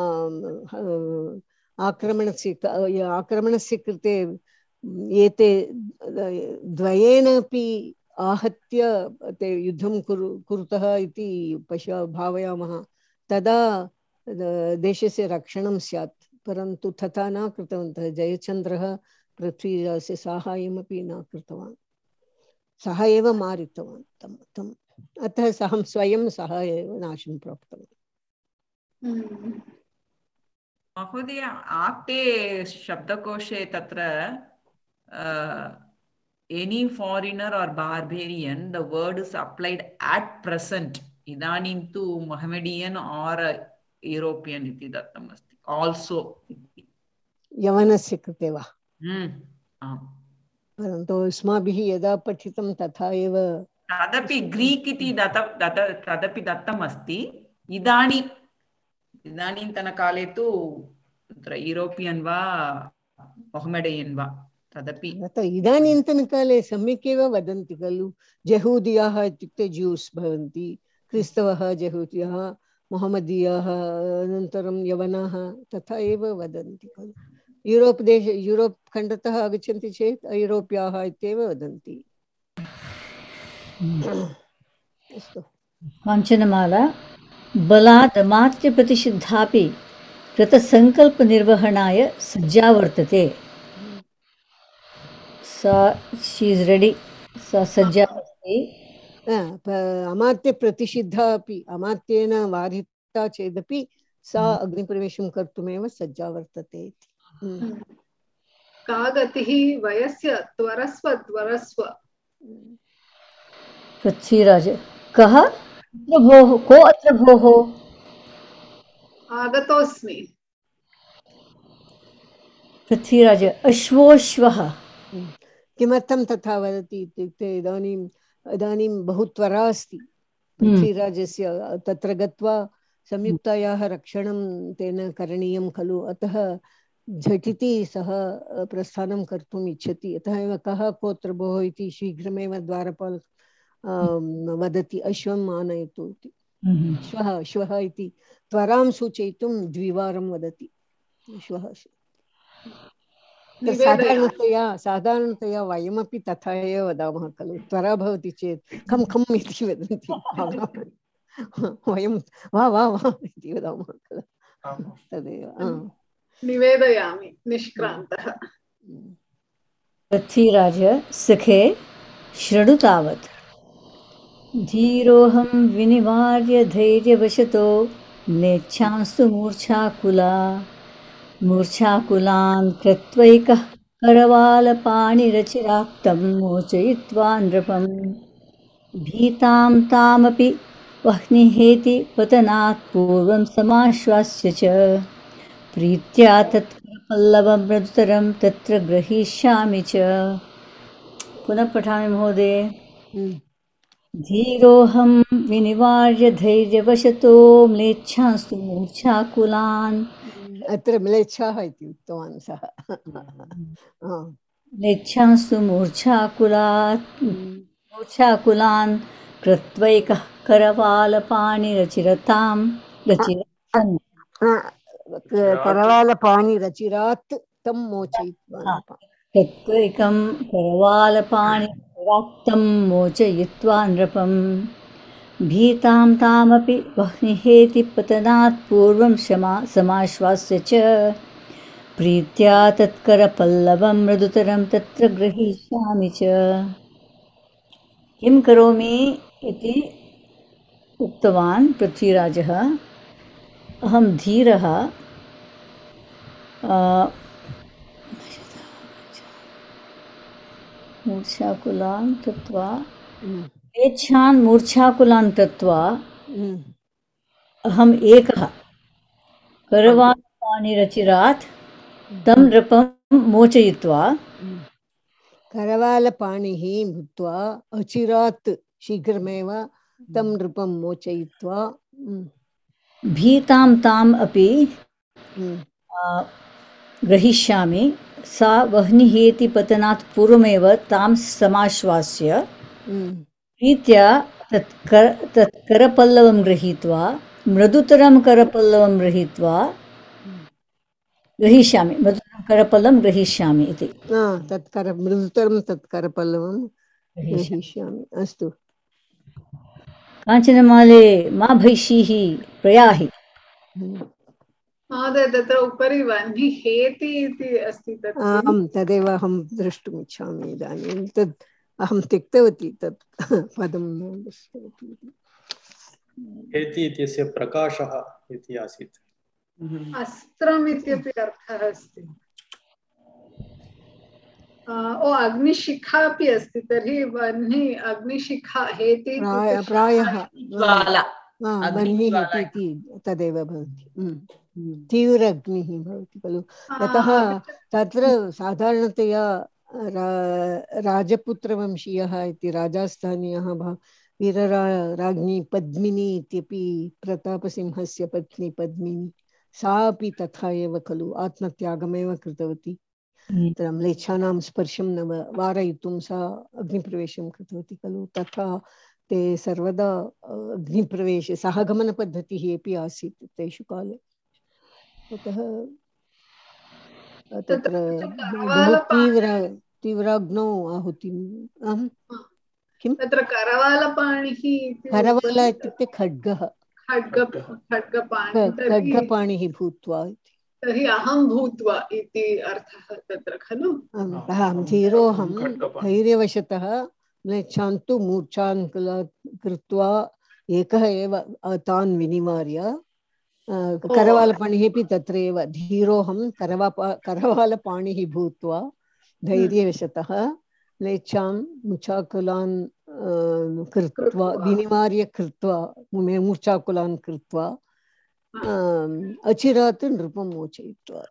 Speaker 3: आक्रमणस्य आक्रमणस्य कृते एते द्वयेनापि आहत्य ते युद्धं कुरु कुरुतः इति पश्य भावयामः, तदा देशस्य रक्षणं स्यात्। परन्तु तथा न कृतवन्तः। जयचन्द्रः पृथ्वीराजस्य साहाय्यमपि न कृतवान्, सः एव मारितवान् तं तम्। अतः सः स्वयं सः एव नाशं प्राप्तवान्।
Speaker 6: महोदय, आप्ते शब्दकोशे तत्र any foreigner or barbarian, the word is applied at present. Idanim tu Mohammedan or European iti dattam asti. Also.
Speaker 3: यवनस्य कृते वा?
Speaker 6: Hmm.
Speaker 3: परन्तु अस्माभिः यदा पठितं तथा एव
Speaker 6: तदपि ग्रीक् इति दत्त दत्त तदपि दत्तम् अस्ति। इदानीं इदानीन्तनकाले तु तत्र यूरोपियन् वा मोहम्मेडयन् वा तदपि
Speaker 3: इदानीन्तनकाले सम्यक् एव वदन्ति खलु। जहूदियाः इत्युक्ते ज्यूस् भवन्ति, क्रिस्तवः जहूदियाः, मोहम्मदीयाः, अनन्तरं यवनाः, तथा एव वदन्ति खलु। यूरोप् देश यूरोप् खण्डतः आगच्छन्ति चेत् ऐरोप्याः इत्येव वदन्ति। अस्तु।
Speaker 1: काञ्चनमाला बलात् अमात्यप्रतिषिद्धापि कृतसङ्कल्पनिर्वहणाय सज्जा वर्तते। सा शी इस् रेडी, सा सज्जा अस्ति।
Speaker 3: अमात्यप्रतिषिद्धा अपि, अमात्येन वारिता चेदपि सा अग्निप्रवेशं कर्तुमेव सज्जा वर्तते इति।
Speaker 5: का गतिः वयस्य त्वरस्व त्वरस्व।
Speaker 1: पृथ्वीराज कः अत्र भोः, को अत्र भोः?
Speaker 5: आगतोऽस्मि।
Speaker 1: पृथ्वीराज अश्वोश्वः।
Speaker 3: किमर्थं तथा वदति इत्युक्ते इदानीम् इदानीं बहु त्वरा अस्ति पृथ्वीराजस्य। तत्र गत्वा संयुक्तायाः रक्षणं तेन करणीयं खलु। अतः झटिति सः प्रस्थानं कर्तुम् इच्छति। अतः एव कः कोत्र भोः इति शीघ्रमेव द्वारपाल वदति, अश्वम् आनयतु इति। श्वः श्वः इति त्वरां सूचयितुं द्विवारं वदति। श्वः साधारणतया साधारणतया वयमपि तथा एव वदामः खलु त्वरा भवति चेत् खं खम् इति वदन्ति वयं वा वा वा इति वदामः खलु तदेव
Speaker 5: निवेदयामि निष्क्रान्तः
Speaker 1: पृथ्वीराज सखे शृणु तावत् धीरोऽहं विनिवार्य धैर्यवशतो नेच्छांस्तु मूर्छाकुला मूर्छाकुलान् कृत्वैकः करवालपाणिरचिरात्तं मोचयित्वा नृपम् भीतां तामपि वह्निहेति पतनात् पूर्वं समाश्वास्य च प्रीत्या तत्करपल्लवं मृदुतरं तत्र ग्रहीष्यामि च। पुनः पठामि महोदय। धीरोऽहं विनिवार्य धैर्यवशतो म्लेच्छांस्तु मूर्छाकुलान्।
Speaker 3: अत्र म्लेच्छाः इति उक्तवान् सः।
Speaker 1: म्लेच्छांस्तु मूर्छाकुलात् मूर्छाकुलान् कृत्वैकः करवालपाणिरचिरतां रचिरताम्
Speaker 3: करवालपाणिरचिरात् तं मोचयित्वा
Speaker 1: कृत्वैकं करवालपाणिरचिरात्तं मोचयित्वा नृपम् भीतां तामपि वह्निहेति पतनात् पूर्वं क्षमा समाश्वास्य च प्रीत्या तत्करपल्लवं मृदुतरं तत्र गृहीष्यामि च। किं करोमि इति उक्तवान् पृथ्वीराजः। अहं धीरः मूर्छाकुलान् कृत्वा एच्छान् मूर्छाकुलान् कृत्वा अहम् एकः करवालपाणिरचिरात् तं नृपं मोचयित्वा
Speaker 3: करवालपाणिः भूत्वा अचिरात् शीघ्रमेव तं नृपं मोचयित्वा
Speaker 1: भीतां ताम् अपि ग्रहीष्यामि। सा वह्निहेति पतनात् पूर्वमेव तां समाश्वास्य प्रीत्या तत्कर तत्करपल्लवं गृहीत्वा मृदुतरं करपल्लवं गृहीत्वा ग्रहीष्यामि मृदुतरं करपल्लवं ग्रहीष्यामि इति।
Speaker 3: तत्कर मृदुतरं तत्करपल्लवं ग्रहीष्यामि। अस्तु।
Speaker 1: काञ्चनमाले मा भैषीः प्रयाहि।
Speaker 5: महोदय तत्र उपरि वह्निहेति इति अस्ति तत्।
Speaker 3: आं तदेव अहं द्रष्टुम् इच्छामि इदानीं। तत् अहं त्यक्तवती तत् पदं न दृष्टवती।
Speaker 4: हेति इत्यस्य प्रकाशः इति आसीत्।
Speaker 5: अस्त्रम् इत्यपि अर्थः अस्ति। ओ अग्निशिखा अपि अस्ति तर्हि वह्नि अग्निशिखा हेति
Speaker 3: प्रायः वह्निः इति तदेव भवति। तीव्र अग्निः भवति खलु। यतः तत्र साधारणतया राजपुत्रवंशीयः इति राजस्थानीयः वीररा राज्ञी पद्मिनी इत्यपि प्रतापसिंहस्य पत्नी पद्मिनी सा अपि तथा एव खलु आत्मत्यागमेव कृतवती। तत्र म्लेच्छानां स्पर्शं न वारयितुं सा अग्निप्रवेशं कृतवती खलु। तथा ते सर्वदा अग्निप्रवेशे सहगमनपद्धतिः अपि आसीत् तेषु काले। अतः तत्र बहु तीव्र तीव्राग्नौ आहुतिं अहं किं
Speaker 5: तत्र करवालपाणिः
Speaker 3: करवाल इत्युक्ते खड्गः खड्गपाणिः भूत्वा
Speaker 5: तर्हि अहं भूत्वा इति अर्थः तत्र खलु।
Speaker 3: अहं धीरोऽहं धैर्यवशतः म्लेच्छान्तु मूर्छान् कृत्वा एकः एव तान् विनिवार्य करवालपाणिः अपि तत्रैव धीरोऽहं करवापा करवालपाणिः भूत्वा धैर्यवशतः म्लेच्छान् मूर्छाकुलान् कृत्वा विनिवार्य कृत्वा मूर्छाकुलान् कृत्वा अचिरात् नृपं मोचयित्वा।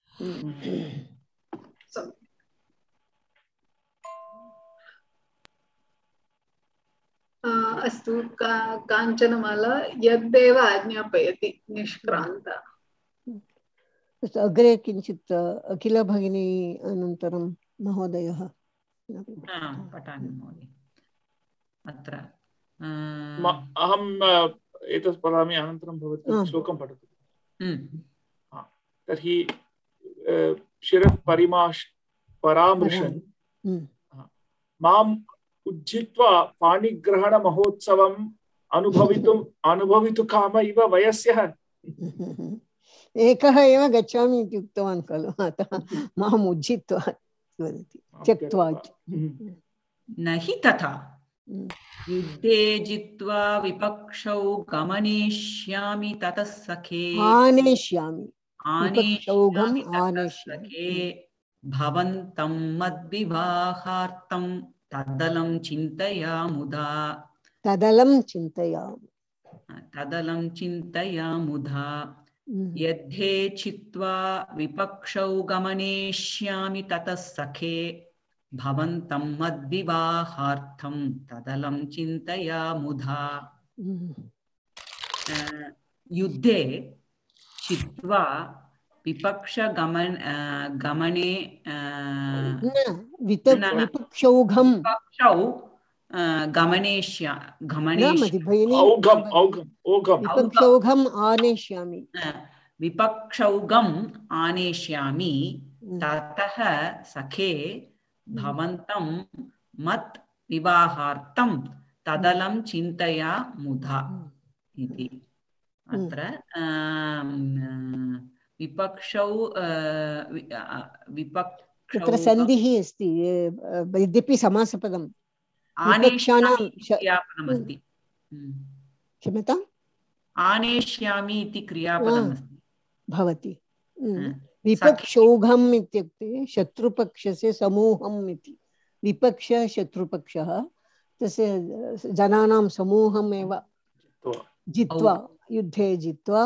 Speaker 5: अस्तु। काञ्चनमाला यद्देव आज्ञापयति निष्क्रान्ता।
Speaker 3: अग्रे किञ्चित् अखिल भगिनी अनन्तरं महोदयः
Speaker 6: पठामि महोदय। अत्र
Speaker 2: अहम् एतत् पठामि अनन्तरं भवती श्लोकं पठतु। तर्हि शिरः परिमाश् परामृशन् माम् उज्झित्वा पाणिग्रहणमहोत्सवम् अनुभवितुम् अनुभवितु काम इव वयस्यः।
Speaker 3: एकः एव गच्छामि इति उक्तवान् खलु, अतः माम् उज्झित्वा वदति, त्यक्त्वा।
Speaker 6: न हि तथा युद्धे जित्वा विपक्षौ गमनेष्यामि ततः सखे
Speaker 3: आनेष्यामि
Speaker 6: आनेष्यामि ततः सखे भवन्तं मद्विवाहार्थं तदलं चिन्तया मुधा
Speaker 3: तदलं चिन्तयामि
Speaker 6: तदलं चिन्तया मुधा यद्धे चित्वा विपक्षौ गमनेष्यामि ततः सखे भवन्तं मद्विवाहार्थं तदलं चिन्तया मुधा। युद्धे चित्वा विपक्ष गमन गमने
Speaker 3: विपक्षौघं
Speaker 6: विपक्षौ गमनेष्या
Speaker 3: विपक्षौघम् आनेष्यामि
Speaker 6: विपक्षौघम् आनेष्यामि ततः सखे भवन्तं मत् विवाहार्थं तदलं चिन्तया मुधा इति। अत्र विपक्षौ
Speaker 3: तत्र सन्धिः अस्ति, यद्यपि समासपदं
Speaker 6: क्रियापदमस्ति।
Speaker 3: क्षम्यताम्,
Speaker 6: आनेष्यामि इति क्रियापदमस्ति
Speaker 3: भवति। विपक्षौघम् इत्युक्ते शत्रुपक्षस्य समूहम् इति। विपक्ष शत्रुपक्षः तस्य जनानां समूहम् एव जित्वा, युद्धे जित्वा।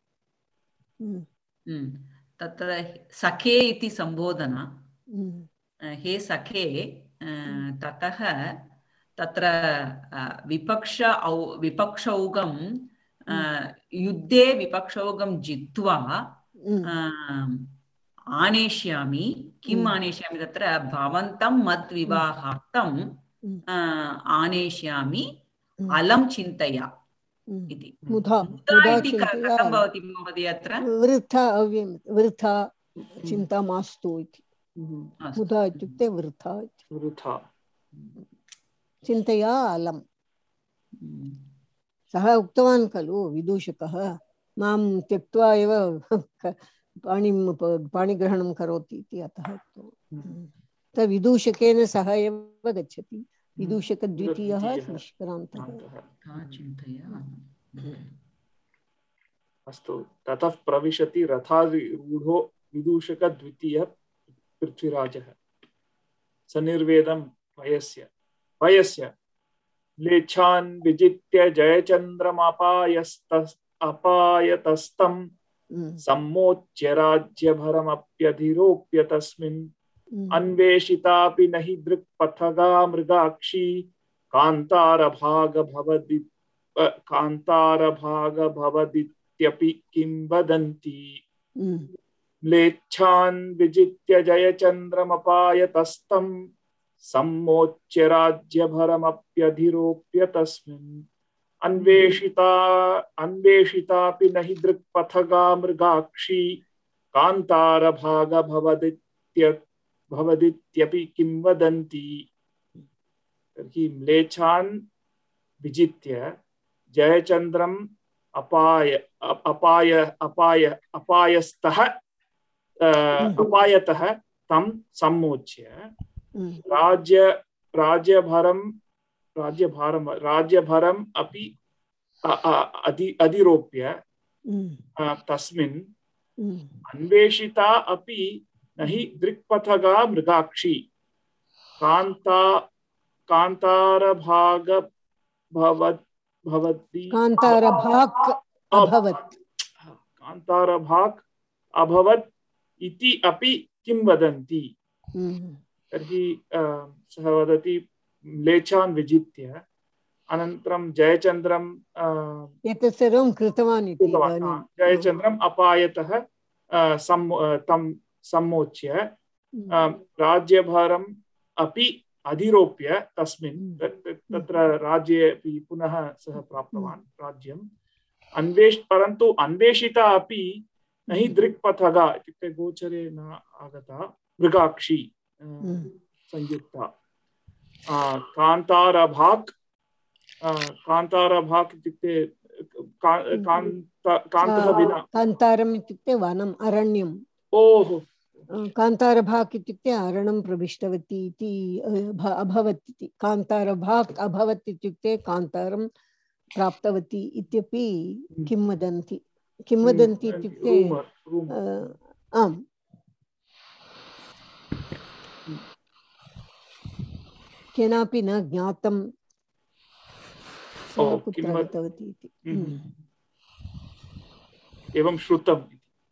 Speaker 6: तत्र सखे इति सम्बोधना, हे सखे, ततः तत्र विपक्ष औ विपक्षौघं युद्धे विपक्षौघं जित्वा आनेष्यामि। किम् आनेष्यामि? तत्र भवन्तं मद्विवाहार्थं आनेष्यामि अलं चिन्तया इति।
Speaker 3: मुधा
Speaker 6: इति कथं भवति महोदय? अत्र
Speaker 3: वृथा वृथा चिन्ता मास्तु इति। मुधा इत्युक्ते वृथा
Speaker 2: वृथा
Speaker 3: चिन्तया अलम्। सः उक्तवान् खलु विदूषकः, मां त्यक्त्वा एव पाणिं पाणिग्रहणं करोति इति, अतः उक्तवान्। विदूषकेन सह एव गच्छति। विदूषकद्वितीयः निष्क्रान्तः।
Speaker 2: अस्तु, ततः प्रविशति रथारूढो विदूषकद्वितीयः पृथ्वीराजः सनिर्वेदं वयस्य वयस्य म्लेच्छान् विजित्य जयचन्द्रमपायस्तस् अपायतस्तं सम्मोच्य राज्यभरमप्यधिरोप्य तस्मिन् अन्वेषितापि न हि दृक्पथगा मृगाक्षी कान्तारभागभवदि कान्तारभागभवदित्यपि किं वदन्ति। म्लेच्छान् विजित्य जयचन्द्रमपायतस्तं सम्मोच्य राज्यभरमप्यधिरोप्य तस्मिन् अन्वेषिता अन्वेषितापि न हि दृक्पथगा मृगाक्षी कान्तारभागभवदित्य भवदित्यपि किं वदन्ति। तर्हि म्लेच्छान् विजित्य जयचन्द्रम् अपाय अपाय अपाय अपायस्तः अपायतः तं सम्मोच्य राज्य राज्यभरं राज्यभारं राज्यभरम् अपि अधि अधिरोप्य तस्मिन् अन्वेषिता अपि न हि दृक्पथगा मृगाक्षी कान्ता कान्तारभाग भवत् भवति
Speaker 3: कान्तारभाक् अभवत्
Speaker 2: कान्तारभाक् अभवत् इति अपि किं वदन्ति। तर्हि सः वदति म्लेच्छान् विजित्य अनन्तरं जयचन्द्रं
Speaker 3: एतत् सर्वं कृतवान् इति।
Speaker 2: जयचन्द्रम् अपायतः तं सम्मोच्य राज्यभारम् अपि अधिरोप्य तस्मिन् तत्र राज्ये अपि पुनः सः प्राप्तवान् राज्यम्। अन्वेष परन्तु अन्वेषिता अपि न हि दृक्पथगा इत्युक्ते गोचरे न आगता मृगाक्षी संयुक्ता कान्तारभाक् कान्तारभाक् इत्युक्ते कान्तः विना
Speaker 3: कान्तारम् इत्युक्ते वनम् अरण्यम्
Speaker 2: ओहो
Speaker 3: कान्तारभाक् इत्युक्ते अरणं प्रविष्टवती इति अभवत् इति कान्तारभाक् अभवत् इत्युक्ते कान्तारं प्राप्तवती इत्यपि किंवदन्ति किंवदन्ति इत्युक्ते आम् केनापि न ज्ञातं कुत्र गतवती इति
Speaker 2: एवं श्रुतम्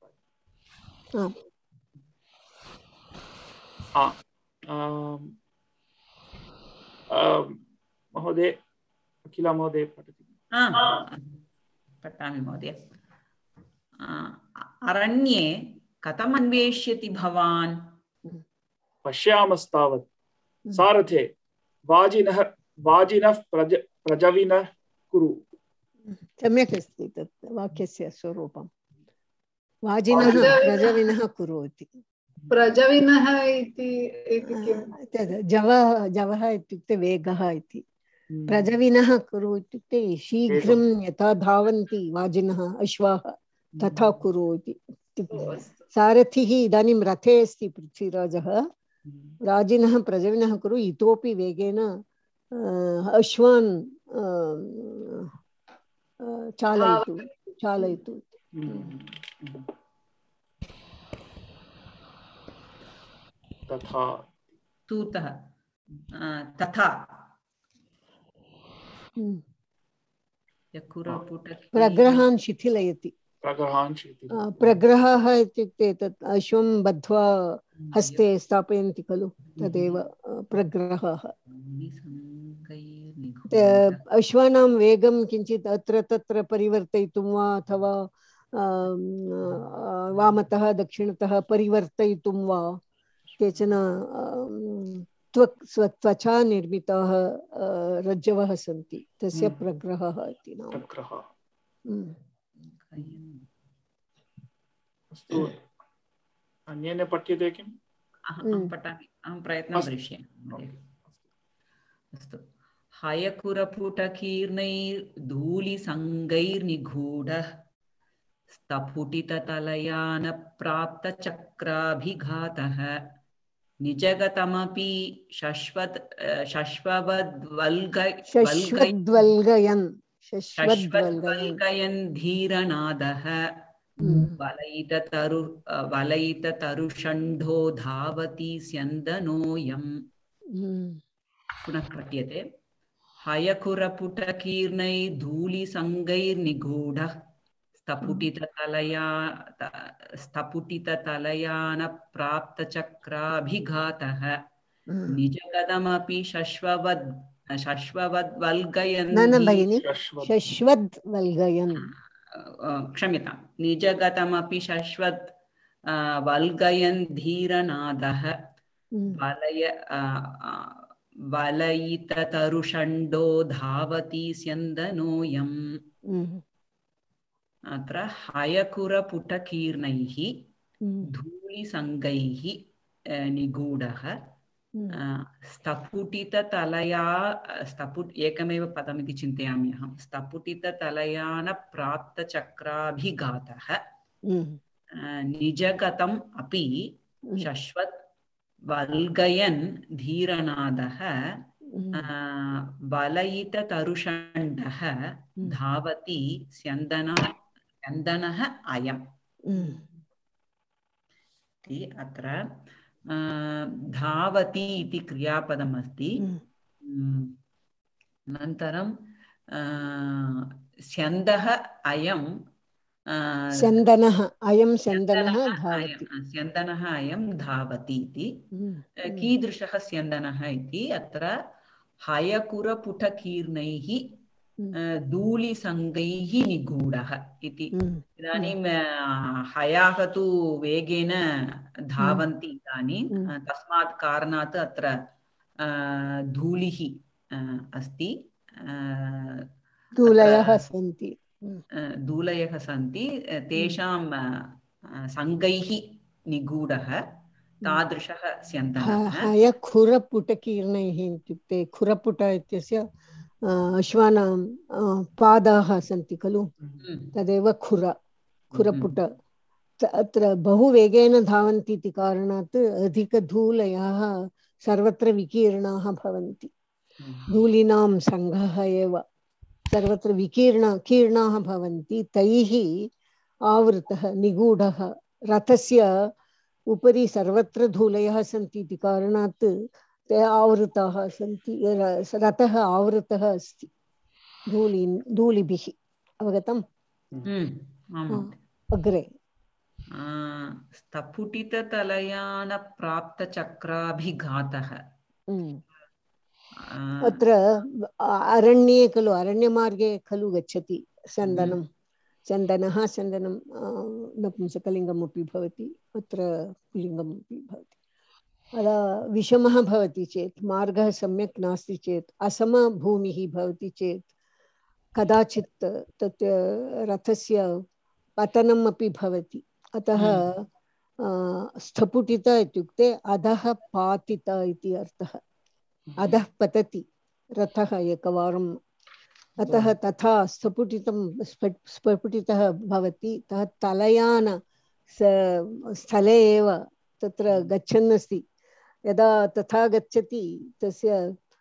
Speaker 2: महोदय अखिला महोदय पठति
Speaker 6: पठामि महोदय अरण्ये कथम् अन्वेष्यति भवान्
Speaker 2: पश्यामस्तावत् सारथे वाजिनः वाजिनः प्रज प्रजविनः कुरु
Speaker 3: सम्यक् अस्ति तत् वाक्यस्य स्वरूपं वाजिनः प्रजविनः कुरोति
Speaker 5: प्रजविनः इति
Speaker 3: जवः जवः इत्युक्ते वेगः इति प्रजविनः कुरु इत्युक्ते शीघ्रं यथा धावन्ति वाजिनः अश्वाः तथा कुरु इति सारथिः इदानीं रथे अस्ति पृथ्वीराजः राजिनः प्रजविनः कुरु इतोपि वेगेन अश्वान् चालयतु चालयतु
Speaker 2: तथा
Speaker 6: तूतः तथा
Speaker 3: प्रग्रहान् शिथिलयति प्रग्रहः इत्युक्ते तत् अश्वं बद्ध्वा हस्ते स्थापयन्ति खलु तदेव प्रग्रहः अश्वानां वेगं किञ्चित् अत्र तत्र परिवर्तयितुं वा अथवा वामतः दक्षिणतः परिवर्तयितुं वा केचन त्वचा निर्मिताः रज्जवः सन्ति तस्य प्रग्रहः इति नाम
Speaker 2: अस्तु अन्येन पठ्यते किम्
Speaker 6: अहं पठामि अहं प्रयत्नं करिष्यामि अस्तु हयकुरपुटकीर्णैर्धूलिसङ्गैर्निगूढः स्तफुटिततलयानप्राप्तचक्राभिघातः निजगतमपि शश्वत् शश्वद्वल्गयन् शश्वद्वल्गयन् धीरनादः वलयिततरु वलयिततरुषण्ढो धावति स्यन्दनोऽयम् पुनः पठ्यते हयकुरपुटकीर्णैर्धूलिसङ्गैर्निगूढः स्तफुटिततलया स्तफुटिततलयानप्राप्तचक्राभिघातः निजगदमपि शश्ववद् शश्ववद्वल्गयन्
Speaker 3: शश्वद्वल्गयन्
Speaker 6: क्षम्यतां निजगतमपि शश्वत् वल्गयन् धीरनादः वलय वलयिततरुषण्डो धावति स्यन्दनोऽयम् अत्र हयकुरपुटकीर्णैः धूलिसङ्गैः निगूढः स्तफुटिततलया स्तफुट एकमेव पदमिति चिन्तयामि अहं स्तफुटिततलयानप्राप्तचक्राभिघातः निजगतम् अपि शश्वत् वल्गयन् धीरनादः वलयिततरुषण्डः धावति स्यन्दनः स्यन्दनः अयम् अत्र धावति इति क्रियापदम् अस्ति अनन्तरं स्यन्दः अयं
Speaker 3: स्यन्दनः अयं स्यन्दनः धावति
Speaker 6: स्यन्दनः अयं धावति इति कीदृशः स्यन्दनः इति अत्र हयकुरपुटकीर्णैः धूलिसङ्गैः निगूढः इति इदानीं हयाः तु वेगेन धावन्ति इदानीं तस्मात् कारणात् अत्र धूलिः अस्ति
Speaker 3: धूलयः सन्ति
Speaker 6: धूलयः सन्ति तेषां सङ्गैः निगूढः तादृशः स्यन्दनः।
Speaker 3: हयखुरपुटकीर्णैः इत्युक्ते खुरपुट इत्यस्य अश्वानां पादाः सन्ति खलु, तदेव खुर खुरपुट। अत्र बहु वेगेन धावन्ति इति कारणात् अधिकधूलयः सर्वत्र विकीर्णाः भवन्ति। धूलिनां सङ्घः एव सर्वत्र विकीर्ण कीर्णाः भवन्ति। तैः आवृतः निगूढः रथस्य उपरि सर्वत्र धूलयः सन्ति इति कारणात् ते आवृताः सन्ति। रथः आवृतः अस्ति धूलि धूलिभिः। अवगतम्? अग्रे
Speaker 6: स्तफुटिततलयानप्राप्तचक्राभिघातः।
Speaker 3: अत्र अरण्ये खलु, अरण्यमार्गे खलु गच्छति चन्दनं। चन्दनः चन्दनं नपुंसकलिङ्गमपि भवति, अत्र पुल्लिङ्गमपि भवति। अदा विषमः भवति चेत्, मार्गः सम्यक् नास्ति चेत्, असमभूमिः भवति चेत् कदाचित् तत् रथस्य पतनम् अपि भवति। अतः स्थपुटित इत्युक्ते अधः पातित इति अर्थः। अधः पतति रथः एकवारम्, अतः तथा स्थपुटितं स्फुटितः भवति। तः तलयान स्थले एव तत्र गच्छन् अस्ति। यदा तथा गच्छति तस्य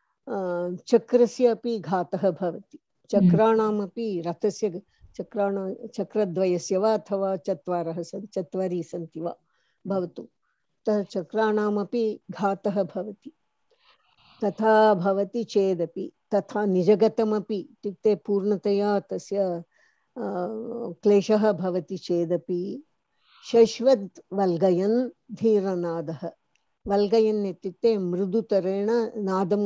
Speaker 3: चक्रस्य अपि घातः भवति। चक्राणामपि रथस्य चक्राण चक्रद्वयस्य वा अथवा चत्वारः सन्ति, चत्वारि सन्ति वा भवतु, तत् चक्राणामपि घातः भवति। तथा भवति चेदपि, तथा निजगतमपि इत्युक्ते पूर्णतया तस्य क्लेशः भवति चेदपि शश्वत् वल्गयन् धीरनादः। वल्गयन् इत्युक्ते मृदुतरेण नादं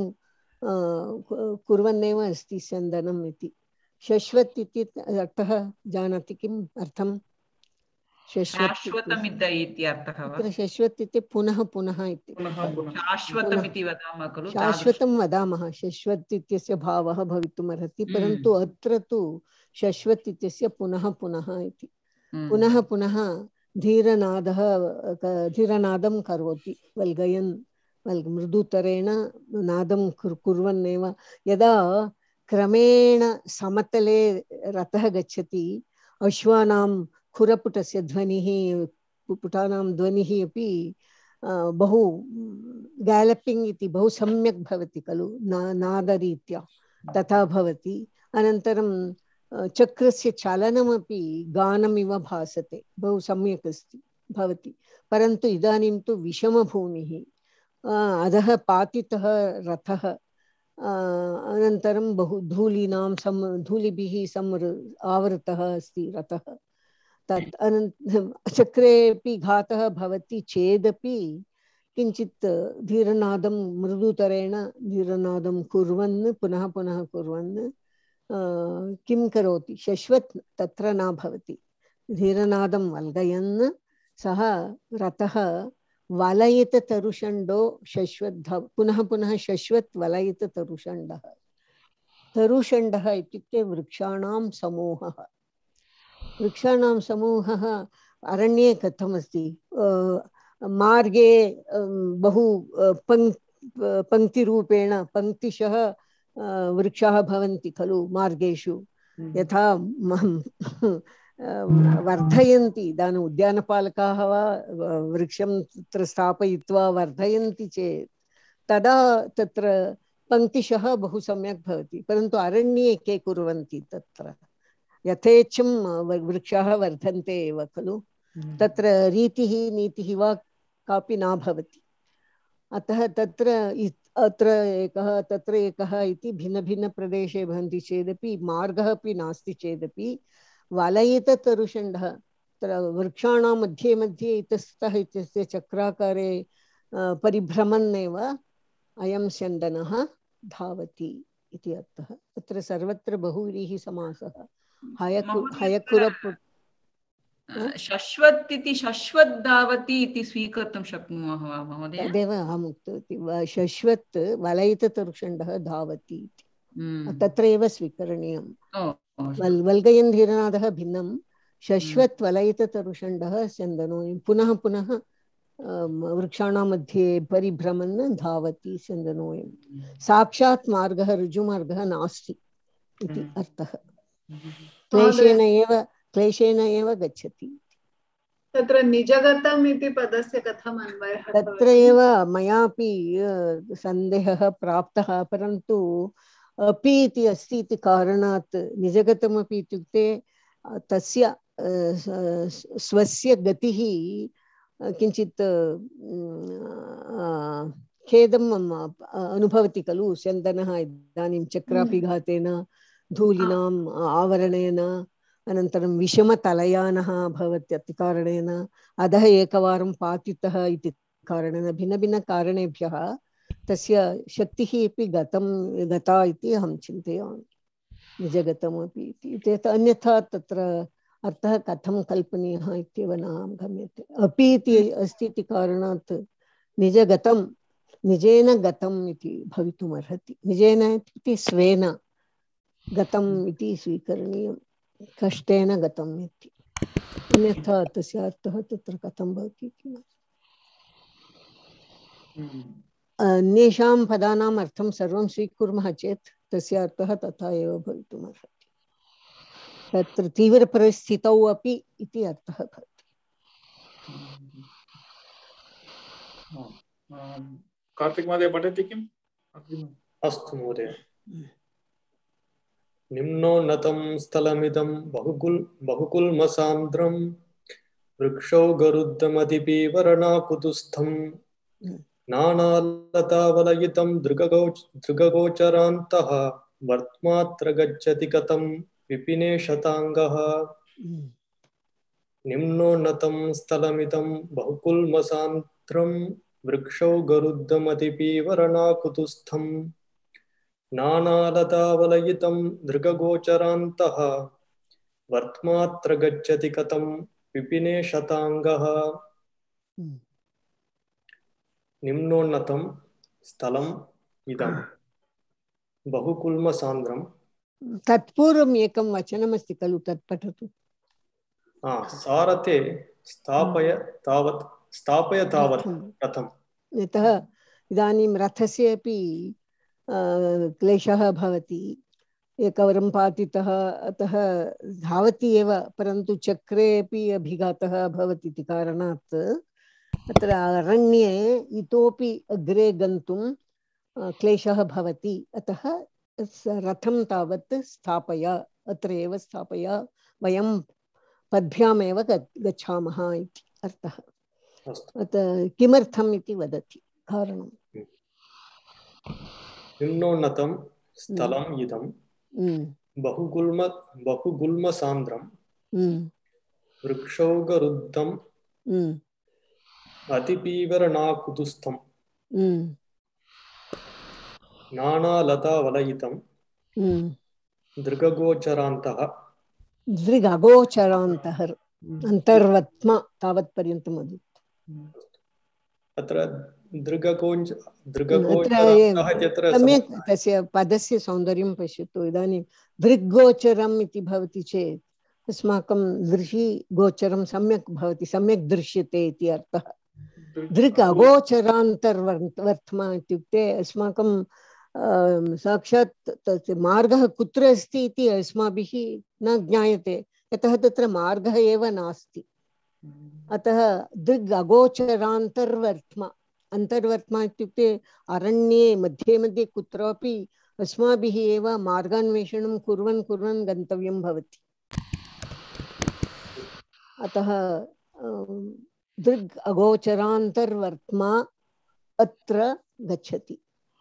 Speaker 3: कुर्वन्नेव अस्ति स्यन्दनम् इति। शश्वत् इति अर्थः जानाति किम् अर्थं?
Speaker 6: शाश्वतमिति इत्यर्थः वा?
Speaker 3: शश्वत् इति पुनः पुनः इति।
Speaker 6: शाश्वतमिति वदामः खलु,
Speaker 3: शाश्वतं वदामः। शश्वत् इत्यस्य भावः भवितुमर्हति, परन्तु अत्र तु शश्वत् इत्यस्य पुनः पुनः इति। पुनः पुनः धीरनादः धीरनादं करोति। वल्गयन् वल् मृदुतरेण नादं कुर्वन्नेव। यदा क्रमेण समतले रथः गच्छति, अश्वानां खुरपुटस्य ध्वनिः, पुटानां ध्वनिः अपि बहु गैलपिङ्ग् इति बहु सम्यक् भवति खलु, ना नादरीत्या तथा भवति। अनन्तरं चक्रस्य चलनमपि गानमिव भासते, बहु सम्यक् अस्ति भवति। परन्तु इदानीं तु विषमभूमिः, अधः पातितः रथः, अनन्तरं बहु धूलीनां सम धूलिभिः समृ आवृतः अस्ति रथः। तत् अनन्तरं चक्रेपि घातः भवति चेदपि किञ्चित् धीरनादं मृदुतरेण धीरनादं कुर्वन् पुनः पुनः कुर्वन् किं करोति? शश्वत् तत्र न भवति। धीरनादं वल्गयन् सः रथः वलयिततरुषण्डो शश्वत् पुनः पुनः शश्वत् वलयिततरुषण्डः। तरुषण्डः इत्युक्ते वृक्षाणां समूहः। वृक्षाणां समूहः अरण्ये कथमस्ति? मार्गे बहु पङ्क् पङ्क्तिरूपेण पङ्क्तिशः वृक्षाः भवन्ति खलु मार्गेषु। यथा वर्धयन्ति, इदानीम् उद्यानपालकाः वा वृक्षं तत्र स्थापयित्वा वर्धयन्ति चेत् तदा तत्र पङ्क्तिशः बहु सम्यक् भवति। परन्तु अरण्ये के कुर्वन्ति? तत्र यथेच्छं वृक्षाः वर्धन्ते एव खलु, तत्र रीतिः नीतिः वा कापि न भवति। अतः तत्र अत्र एकः तत्र एकः इति भिन्नभिन्नप्रदेशे भवन्ति चेदपि, मार्गः अपि नास्ति चेदपि वलयिततरुषण्डः, तत्र वृक्षाणां मध्ये मध्ये इतस्तः इत्यस्य चक्राकारे परिभ्रमन्नेव अयं स्यन्दनः धावति इति अर्थः। तत्र सर्वत्र बहुव्रीः समासः।
Speaker 6: शश्वत् इति शश्वत् धावति इति स्वीकर्तुं शक्नुमः वा महोदय?
Speaker 3: तदेव अहम् उक्तवती, शश्वत् वलयिततरुषण्डः धावति इति तत्र एव स्वीकरणीयं। वल्गयन् धीरनादः भिन्नं, शश्वत् वलयिततरुषण्डः स्यन्दनो। पुनः पुनः वृक्षाणां मध्ये परिभ्रमन् धावति स्यन्दनोऽयं साक्षात् मार्गः ऋजुमार्गः नास्ति इति अर्थः क्लेशेन एव क्लेशेन एव गच्छति
Speaker 5: तत्र निजगतम् इति पदस्य कथम् अन्वयः
Speaker 3: तत्र एव मयापि सन्देहः प्राप्तः परन्तु अपि इति अस्ति इति कारणात् निजगतमपि इत्युक्ते तस्य स्वस्य गतिः किञ्चित् खेदम् अनुभवति खलु स्यन्दनः इदानीं चक्रापिघातेन धूलिनाम् आवरणेन अनन्तरं विषमतलयानः अभवत् इति कारणेन अधः एकवारं पातितः इति कारणेन भिन्नभिन्नकारणेभ्यः तस्य शक्तिः अपि गतं गता इति अहं चिन्तयामि निजगतमपि इति अन्यथा तत्र अर्थः कथं कल्पनीयः इत्येव न गम्यते अपि इति अस्ति इति कारणात् निजगतं निजेन गतम् इति भवितुमर्हति निजेन इति स्वेन गतम् इति स्वीकरणीयं कष्टेन गतम् इति अन्यथा तस्य अर्थः तत्र कथं भवति अन्येषां पदानाम् अर्थं सर्वं स्वीकुर्मः चेत् तस्य अर्थः तथा एव भवितुमर्हति तत्र तीव्रपरिस्थितौ अपि इति अर्थः भवति
Speaker 2: कार्तिक महोदय पठति किम्
Speaker 4: अस्तु महोदय निम्नोन्नतं स्थलमिदं बहुकुल बहुकुल्मसान्द्रं वृक्षौगरुद्धमधिपीवरणाकुतुस्थं नानालतावलयितं दृगगोच दृगगोचरान्तः वर्त्मात्र गच्छति कथं विपिने शताङ्गः निम्नोन्नतं स्थलमिदं बहुकुल्मसान्द्रं वृक्षौगरुद्धमधिपीवरणाकुतुस्थं नानालतावलयितं दृगगोचरान्तः वर्त्मात्र गच्छति कथं विपिने शताङ्गः निम्नोन्नतं स्थलम् इदं बहुकुल्मसान्द्रं
Speaker 3: तत्पूर्वम् एकं वचनमस्ति खलु तत् पठतु
Speaker 4: सारथे स्थापय तावत् स्थापय तावत् रथम्
Speaker 3: यतः इदानीं रथस्य अपि क्लेशः भवति एकवारं पातितः अतः धावति एव परन्तु चक्रे अपि अभिघातः भवति इति कारणात् अत्र अरण्ये इतोपि अग्रे गन्तुं क्लेशः भवति अतः रथं तावत् स्थापय अत्र एव स्थापय वयं पद्भ्यामेव गच्छामः इति अर्थः किमर्थम् इति वदति कारणं
Speaker 4: निम्नोन्नतं स्थलम् इदं बहुगुल्म बहुगुल्मसान्द्रं वृक्षौगरुद्धं अतिपीवरणाकुतुस्थं नानालतावलयितं दृगगोचरान्तः
Speaker 3: दृगगोचरान्तः अन्तर्वत्मा तावत्पर्यन्तं वदतु
Speaker 4: अत्र दृगगोच दृगगोचरान्तः इत्यत्र
Speaker 3: सम्यक् तस्य पदस्य सौन्दर्यं पश्यतु इदानीं दृग्गोचरम् इति भवति चेत् अस्माकं दृशि गोचरं सम्यक् भवति सम्यक् दृश्यते इति अर्थः दृक् अगोचरान्तर्वर्त्मा इत्युक्ते अस्माकं साक्षात् तस्य मार्गः कुत्र अस्ति इति अस्माभिः न ज्ञायते यतः तत्र मार्गः एव नास्ति अतः दृग् अगोचरान्तर्वर्त्मा अन्तर्वर्त्मा इत्युक्ते अरण्ये मध्ये मध्ये कुत्रापि अस्माभिः एव मार्गान्वेषणं कुर्वन् कुर्वन् गन्तव्यं भवति अतः दृग् अगोचरान्तर्वर्त्मा अत्र गच्छति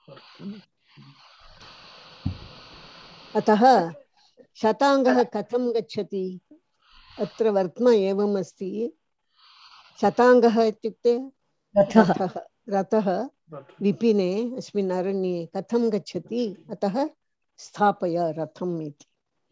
Speaker 3: अतः शताङ्गः कथं गच्छति अत्र वर्त्मा एवम् अस्ति शताङ्गः इत्युक्ते
Speaker 1: रथः
Speaker 3: रथः विपिने अस्मिन् अरण्ये कथं गच्छति अतः स्थापय रथम् इति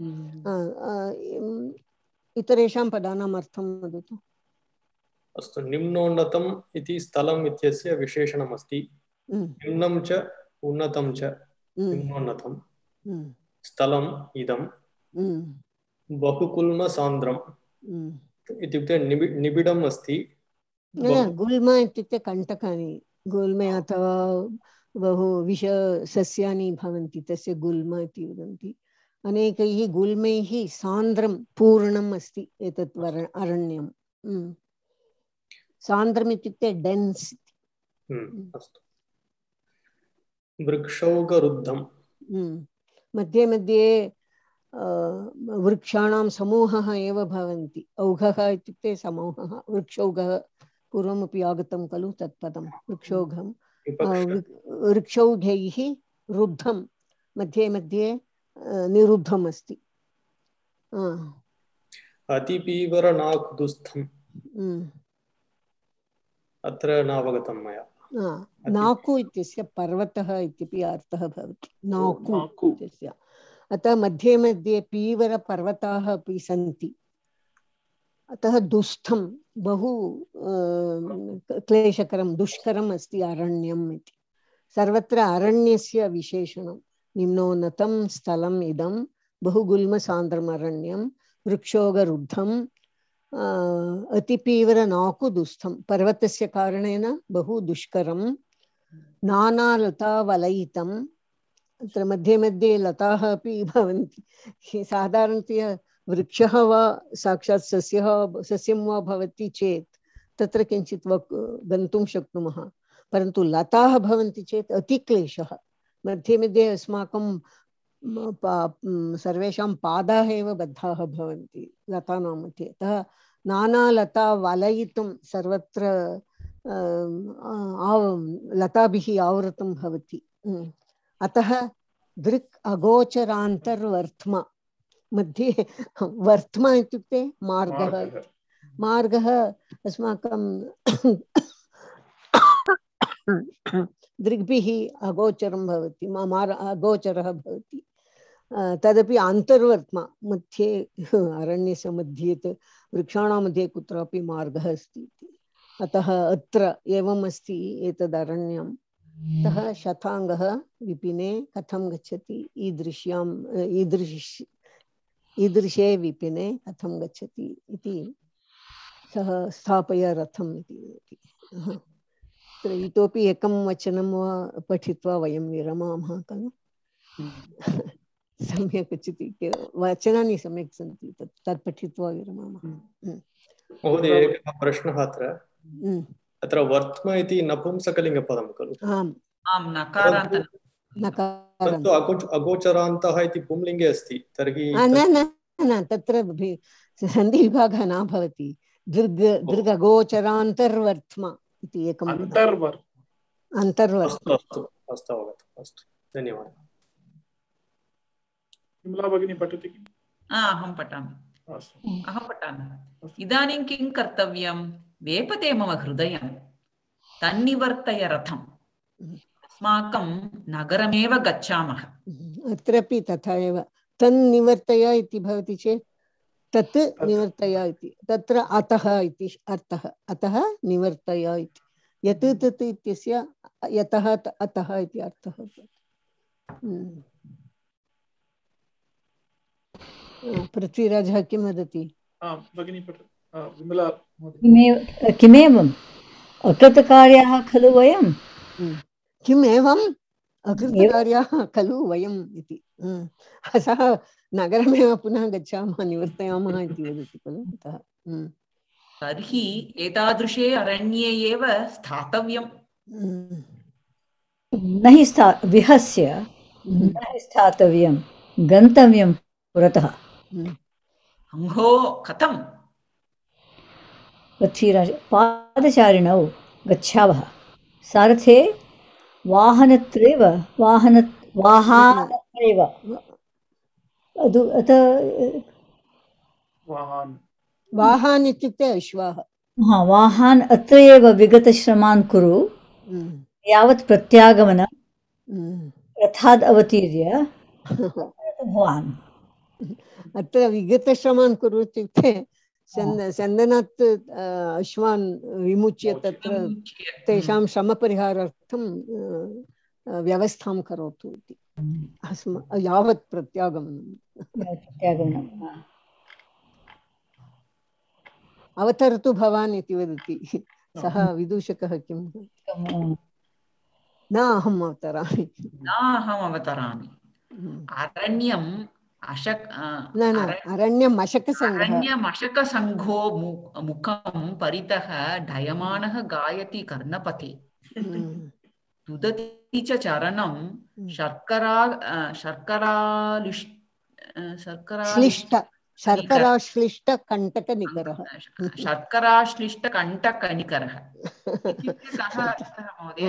Speaker 3: इतरेषां पदानाम् अर्थं वदतु
Speaker 4: अस्तु निम्नोन्नतम् इति स्थलम् इत्यस्य विशेषणम् अस्ति निम्नं च उन्नतं च निम्नोन्नतं स्थलम् इदं बहुकुल्मसान्द्रम् इत्युक्ते निबि निबिडम् अस्ति
Speaker 3: गुल्म इत्युक्ते कण्टकानि गुल्मे अथवा बहु विषसस्यानि भवन्ति तस्य गुल्म इति वदन्ति अनेकैः गुल्मैः सान्द्रं पूर्णम् अस्ति एतत् वर अरण्यं सान्द्रम् इत्युक्ते डेन्स्
Speaker 4: अस्तु वृक्षौगरुद्धं
Speaker 3: मध्ये मध्ये वृक्षाणां समूहः एव भवन्ति औघः इत्युक्ते समूहः वृक्षौघः पूर्वमपि आगतं खलु तत्पदं वृक्षौघं वृक्षौघैः रुद्धं मध्ये मध्ये निरुद्धम् अस्ति
Speaker 4: अतिपीवरनाकुदुस्थम् अत्र नावगतं मया
Speaker 3: नाकु इत्यस्य पर्वतः इत्यपि अर्थः भवति नाकु इत्यस्य अतः मध्ये मध्ये पीवरपर्वताः अपि सन्ति अतः दुस्थं बहु क्लेशकरं दुष्करम् अस्ति अरण्यम् इति सर्वत्र अरण्यस्य विशेषणं निम्नोन्नतं स्थलम् इदं बहुगुल्मसान्द्रम् अरण्यं वृक्षोगरुद्धं अतिपीवरनाकुदुस्थं पर्वतस्य कारणेन बहु दुष्करं नानालतावलयितम् अत्र मध्ये मध्ये लताः अपि भवन्ति साधारणतया वृक्षः वा साक्षात् सस्यः सस्यं वा भवति चेत् तत्र किञ्चित् गन्तुं शक्नुमः परन्तु लताः भवन्ति चेत् अतिक्लेशः मध्ये मध्ये अस्माकं सर्वेषां पादाः एव बद्धाः भवन्ति लतानां मध्ये अतः नानालता वलयितुं सर्वत्र लताभिः आवृतं भवति अतः दृक् अगोचरान्तर्वर्थमा मध्ये वर्थमा इत्युक्ते मार्गः मार्गः अस्माकं दृग्भिः अगोचरं भवति मार् अगोचरः भवति तदपि अन्तर्वर्थमा मध्ये अरण्यस्य मध्ये वृक्षाणां मध्ये कुत्रापि मार्गः अस्ति अतः अत्र एवम् अस्ति एतद् अरण्यं अतः शताङ्गः विपिने कथं गच्छति ईदृश्यां ईदृश ईदृशे विपिने कथं गच्छति इति सः स्थापय रथम् इति वदति तत्र इतोपि एकं वचनं वा पठित्वा वयं विरमामः खलु सम्यक् उच्यते वचनानि सम्यक् सन्ति तत् तत् पठित्वा विरमामः
Speaker 4: महोदय एकः प्रश्नः अत्र अत्र वर्थम इति नपुंसकलिङ्गपदं खलु
Speaker 6: आम् आम् नकारान्त
Speaker 4: परन्तु अगोचरान्तः इति पुंलिङ्गे अस्ति तर्हि
Speaker 3: न न न तत्र सन्धिविभागः न भवति दृग् दृग् अगोचरान्तर्वर्थम इति एकम् अन्तर्वर्तम्
Speaker 4: अस्तु अस्तु अवगतम् अस्तु धन्यवादः
Speaker 2: विमला भगिनी पठति किम्
Speaker 6: अहं पठामि अहं पठामि इदानीं किं कर्तव्यं वेपते मम हृदयं तन्निवर्तय रथम् अस्माकं नगरमेव गच्छामः
Speaker 3: अत्रापि तथा एव तन्निवर्तय इति भवति चेत् तत् निवर्तय इति तत्र अतः इति अर्थः अतः निवर्तय इति यत् तत् इत्यस्य यतः अतः इति अर्थः पृथ्वीराजः किं वदति
Speaker 1: किमेवम् अकृतकार्याः खलु वयं
Speaker 3: किम् एवम् अकृतकार्याः खलु वयम् इति सः नगरमेव पुनः गच्छामः निवर्तयामः इति वदति खलु अतः
Speaker 6: तर्हि एतादृशे अरण्ये एव स्थातव्यं
Speaker 1: न हि स्था विहस्य न हि स्थातव्यं गन्तव्यं पुरतः
Speaker 6: अङ्हो कथं
Speaker 1: पृथ्वीराज पादचारिणौ गच्छावः सारथे वाहनत्रैव वाहन वाहनत्रैव अत
Speaker 3: वाहन इत्युक्ते अश्वाः
Speaker 1: हा वाहन अत्र एव विगतश्रमान् कुरु यावत् प्रत्यागमनं रथाद् अवतीर्य भवान्
Speaker 3: अत्र विगतश्रमान् कुरु इत्युक्ते सन्दनात् अश्वान् विमुच्य तत्र तेषां श्रमपरिहारार्थं व्यवस्थां करोतु इति अस्म यावत् प्रत्यागमनं अवतरतु भवान् इति वदति सः विदूषकः किं न अहम् अवतरामि
Speaker 6: न अहम् अवतरामि अरण्यम् अशक
Speaker 3: न न अरण्यम् अशकसङ्घः
Speaker 6: अरण्यमशकसङ्घो मुखं परितः डयमानः गायति कर्णपथे तुदति च चरणं शर्करा शर्करालिष्
Speaker 3: श्लिष्ट शर्कराश्लिष्टकण्टकनिकरः
Speaker 6: शर्कराश्लिष्टकण्टकनिकरः इत्युक्ते कः अर्थः महोदय?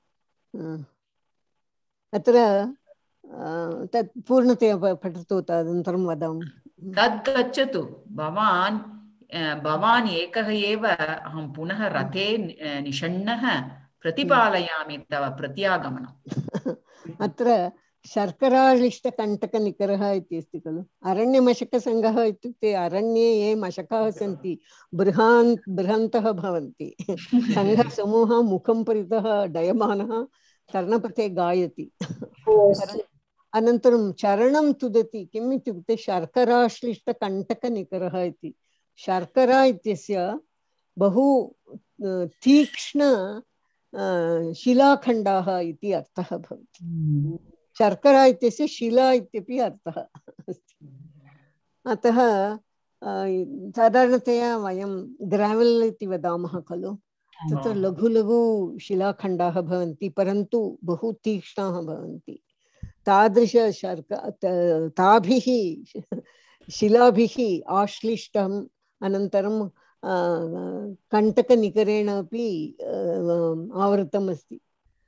Speaker 3: अत्र तत् पूर्णतया पठतु तदनन्तरं वदामि।
Speaker 6: तद् गच्छतु भवान् भवान् एकः एव अहं पुनः रथे निषण्णः प्रतिपालयामि तव प्रत्यागमनम्।
Speaker 3: अत्र शर्करालिष्टकण्टकनिकरः इति अस्ति खलु। अरण्यमशकसङ्घः इत्युक्ते अरण्ये ये मशकाः सन्ति बृहान् बृहन्तः भवन्ति। सङ्घसमूहः मुखं परितः डयमानः कर्णपथे गायति। अनन्तरं चरणं तुदति किम् इत्युक्ते शर्कराश्लिष्टकण्टकनिकरः इति। शर्करा इत्यस्य बहु तीक्ष्ण शिलाखण्डाः इति अर्थः भवति। शर्करा इत्यस्य शिला इत्यपि अर्थः अस्ति। अतः साधारणतया वयं ग्रावेल् इति वदामः खलु, तत्र लघु लघु शिलाखण्डाः भवन्ति परन्तु बहु तीक्ष्णाः भवन्ति। तादृश शर्क ताभिः शिलाभिः आश्लिष्टम् अनन्तरं कण्टकनिकरेण अपि आवृतम् अस्ति।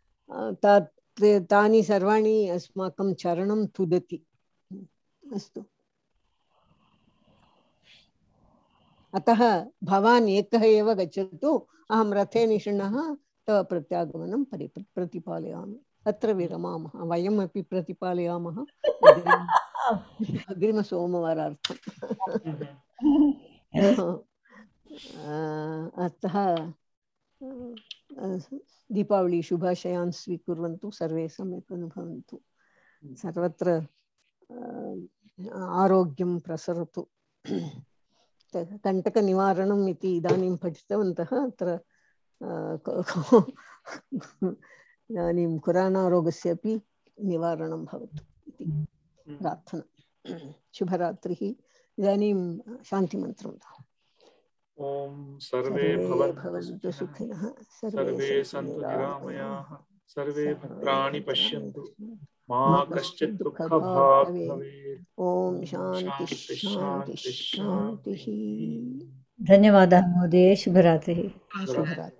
Speaker 3: तानि सर्वाणि अस्माकं चरणं तुदति। अस्तु, अतः भवान् एकः एव गच्छतु, अहं रथे निषण्णः तव प्रत्यागमनं परि प्रतिपालयामि। अत्र विरमामः, वयमपि प्रतिपालयामः अग्रिमसोमवारार्थम्। अतः दीपावली शुभाशयान् स्वीकुर्वन्तु, सर्वे सम्यक् अनुभवन्तु, सर्वत्र आरोग्यं प्रसरतु। कण्टकनिवारणम् इति इदानीं पठितवन्तः। अत्र इदानीं कुरानारोगस्य अपि निवारणं भवतु इति प्रार्थना। शुभरात्रिः। इदानीं शान्तिमन्त्रं।
Speaker 2: ओम सर्वे भवन्तु सुखिनः, सर्वे सन्तु निरामयाः, सर्वे भद्राणि पश्यन्तु, मा कश्चित् दुःखभाग् भवेत्। ओम शान्ति शान्ति शान्तिः।
Speaker 1: धन्यवादः महोदय। शुभरात्रिः।
Speaker 3: शुभरात्रिः।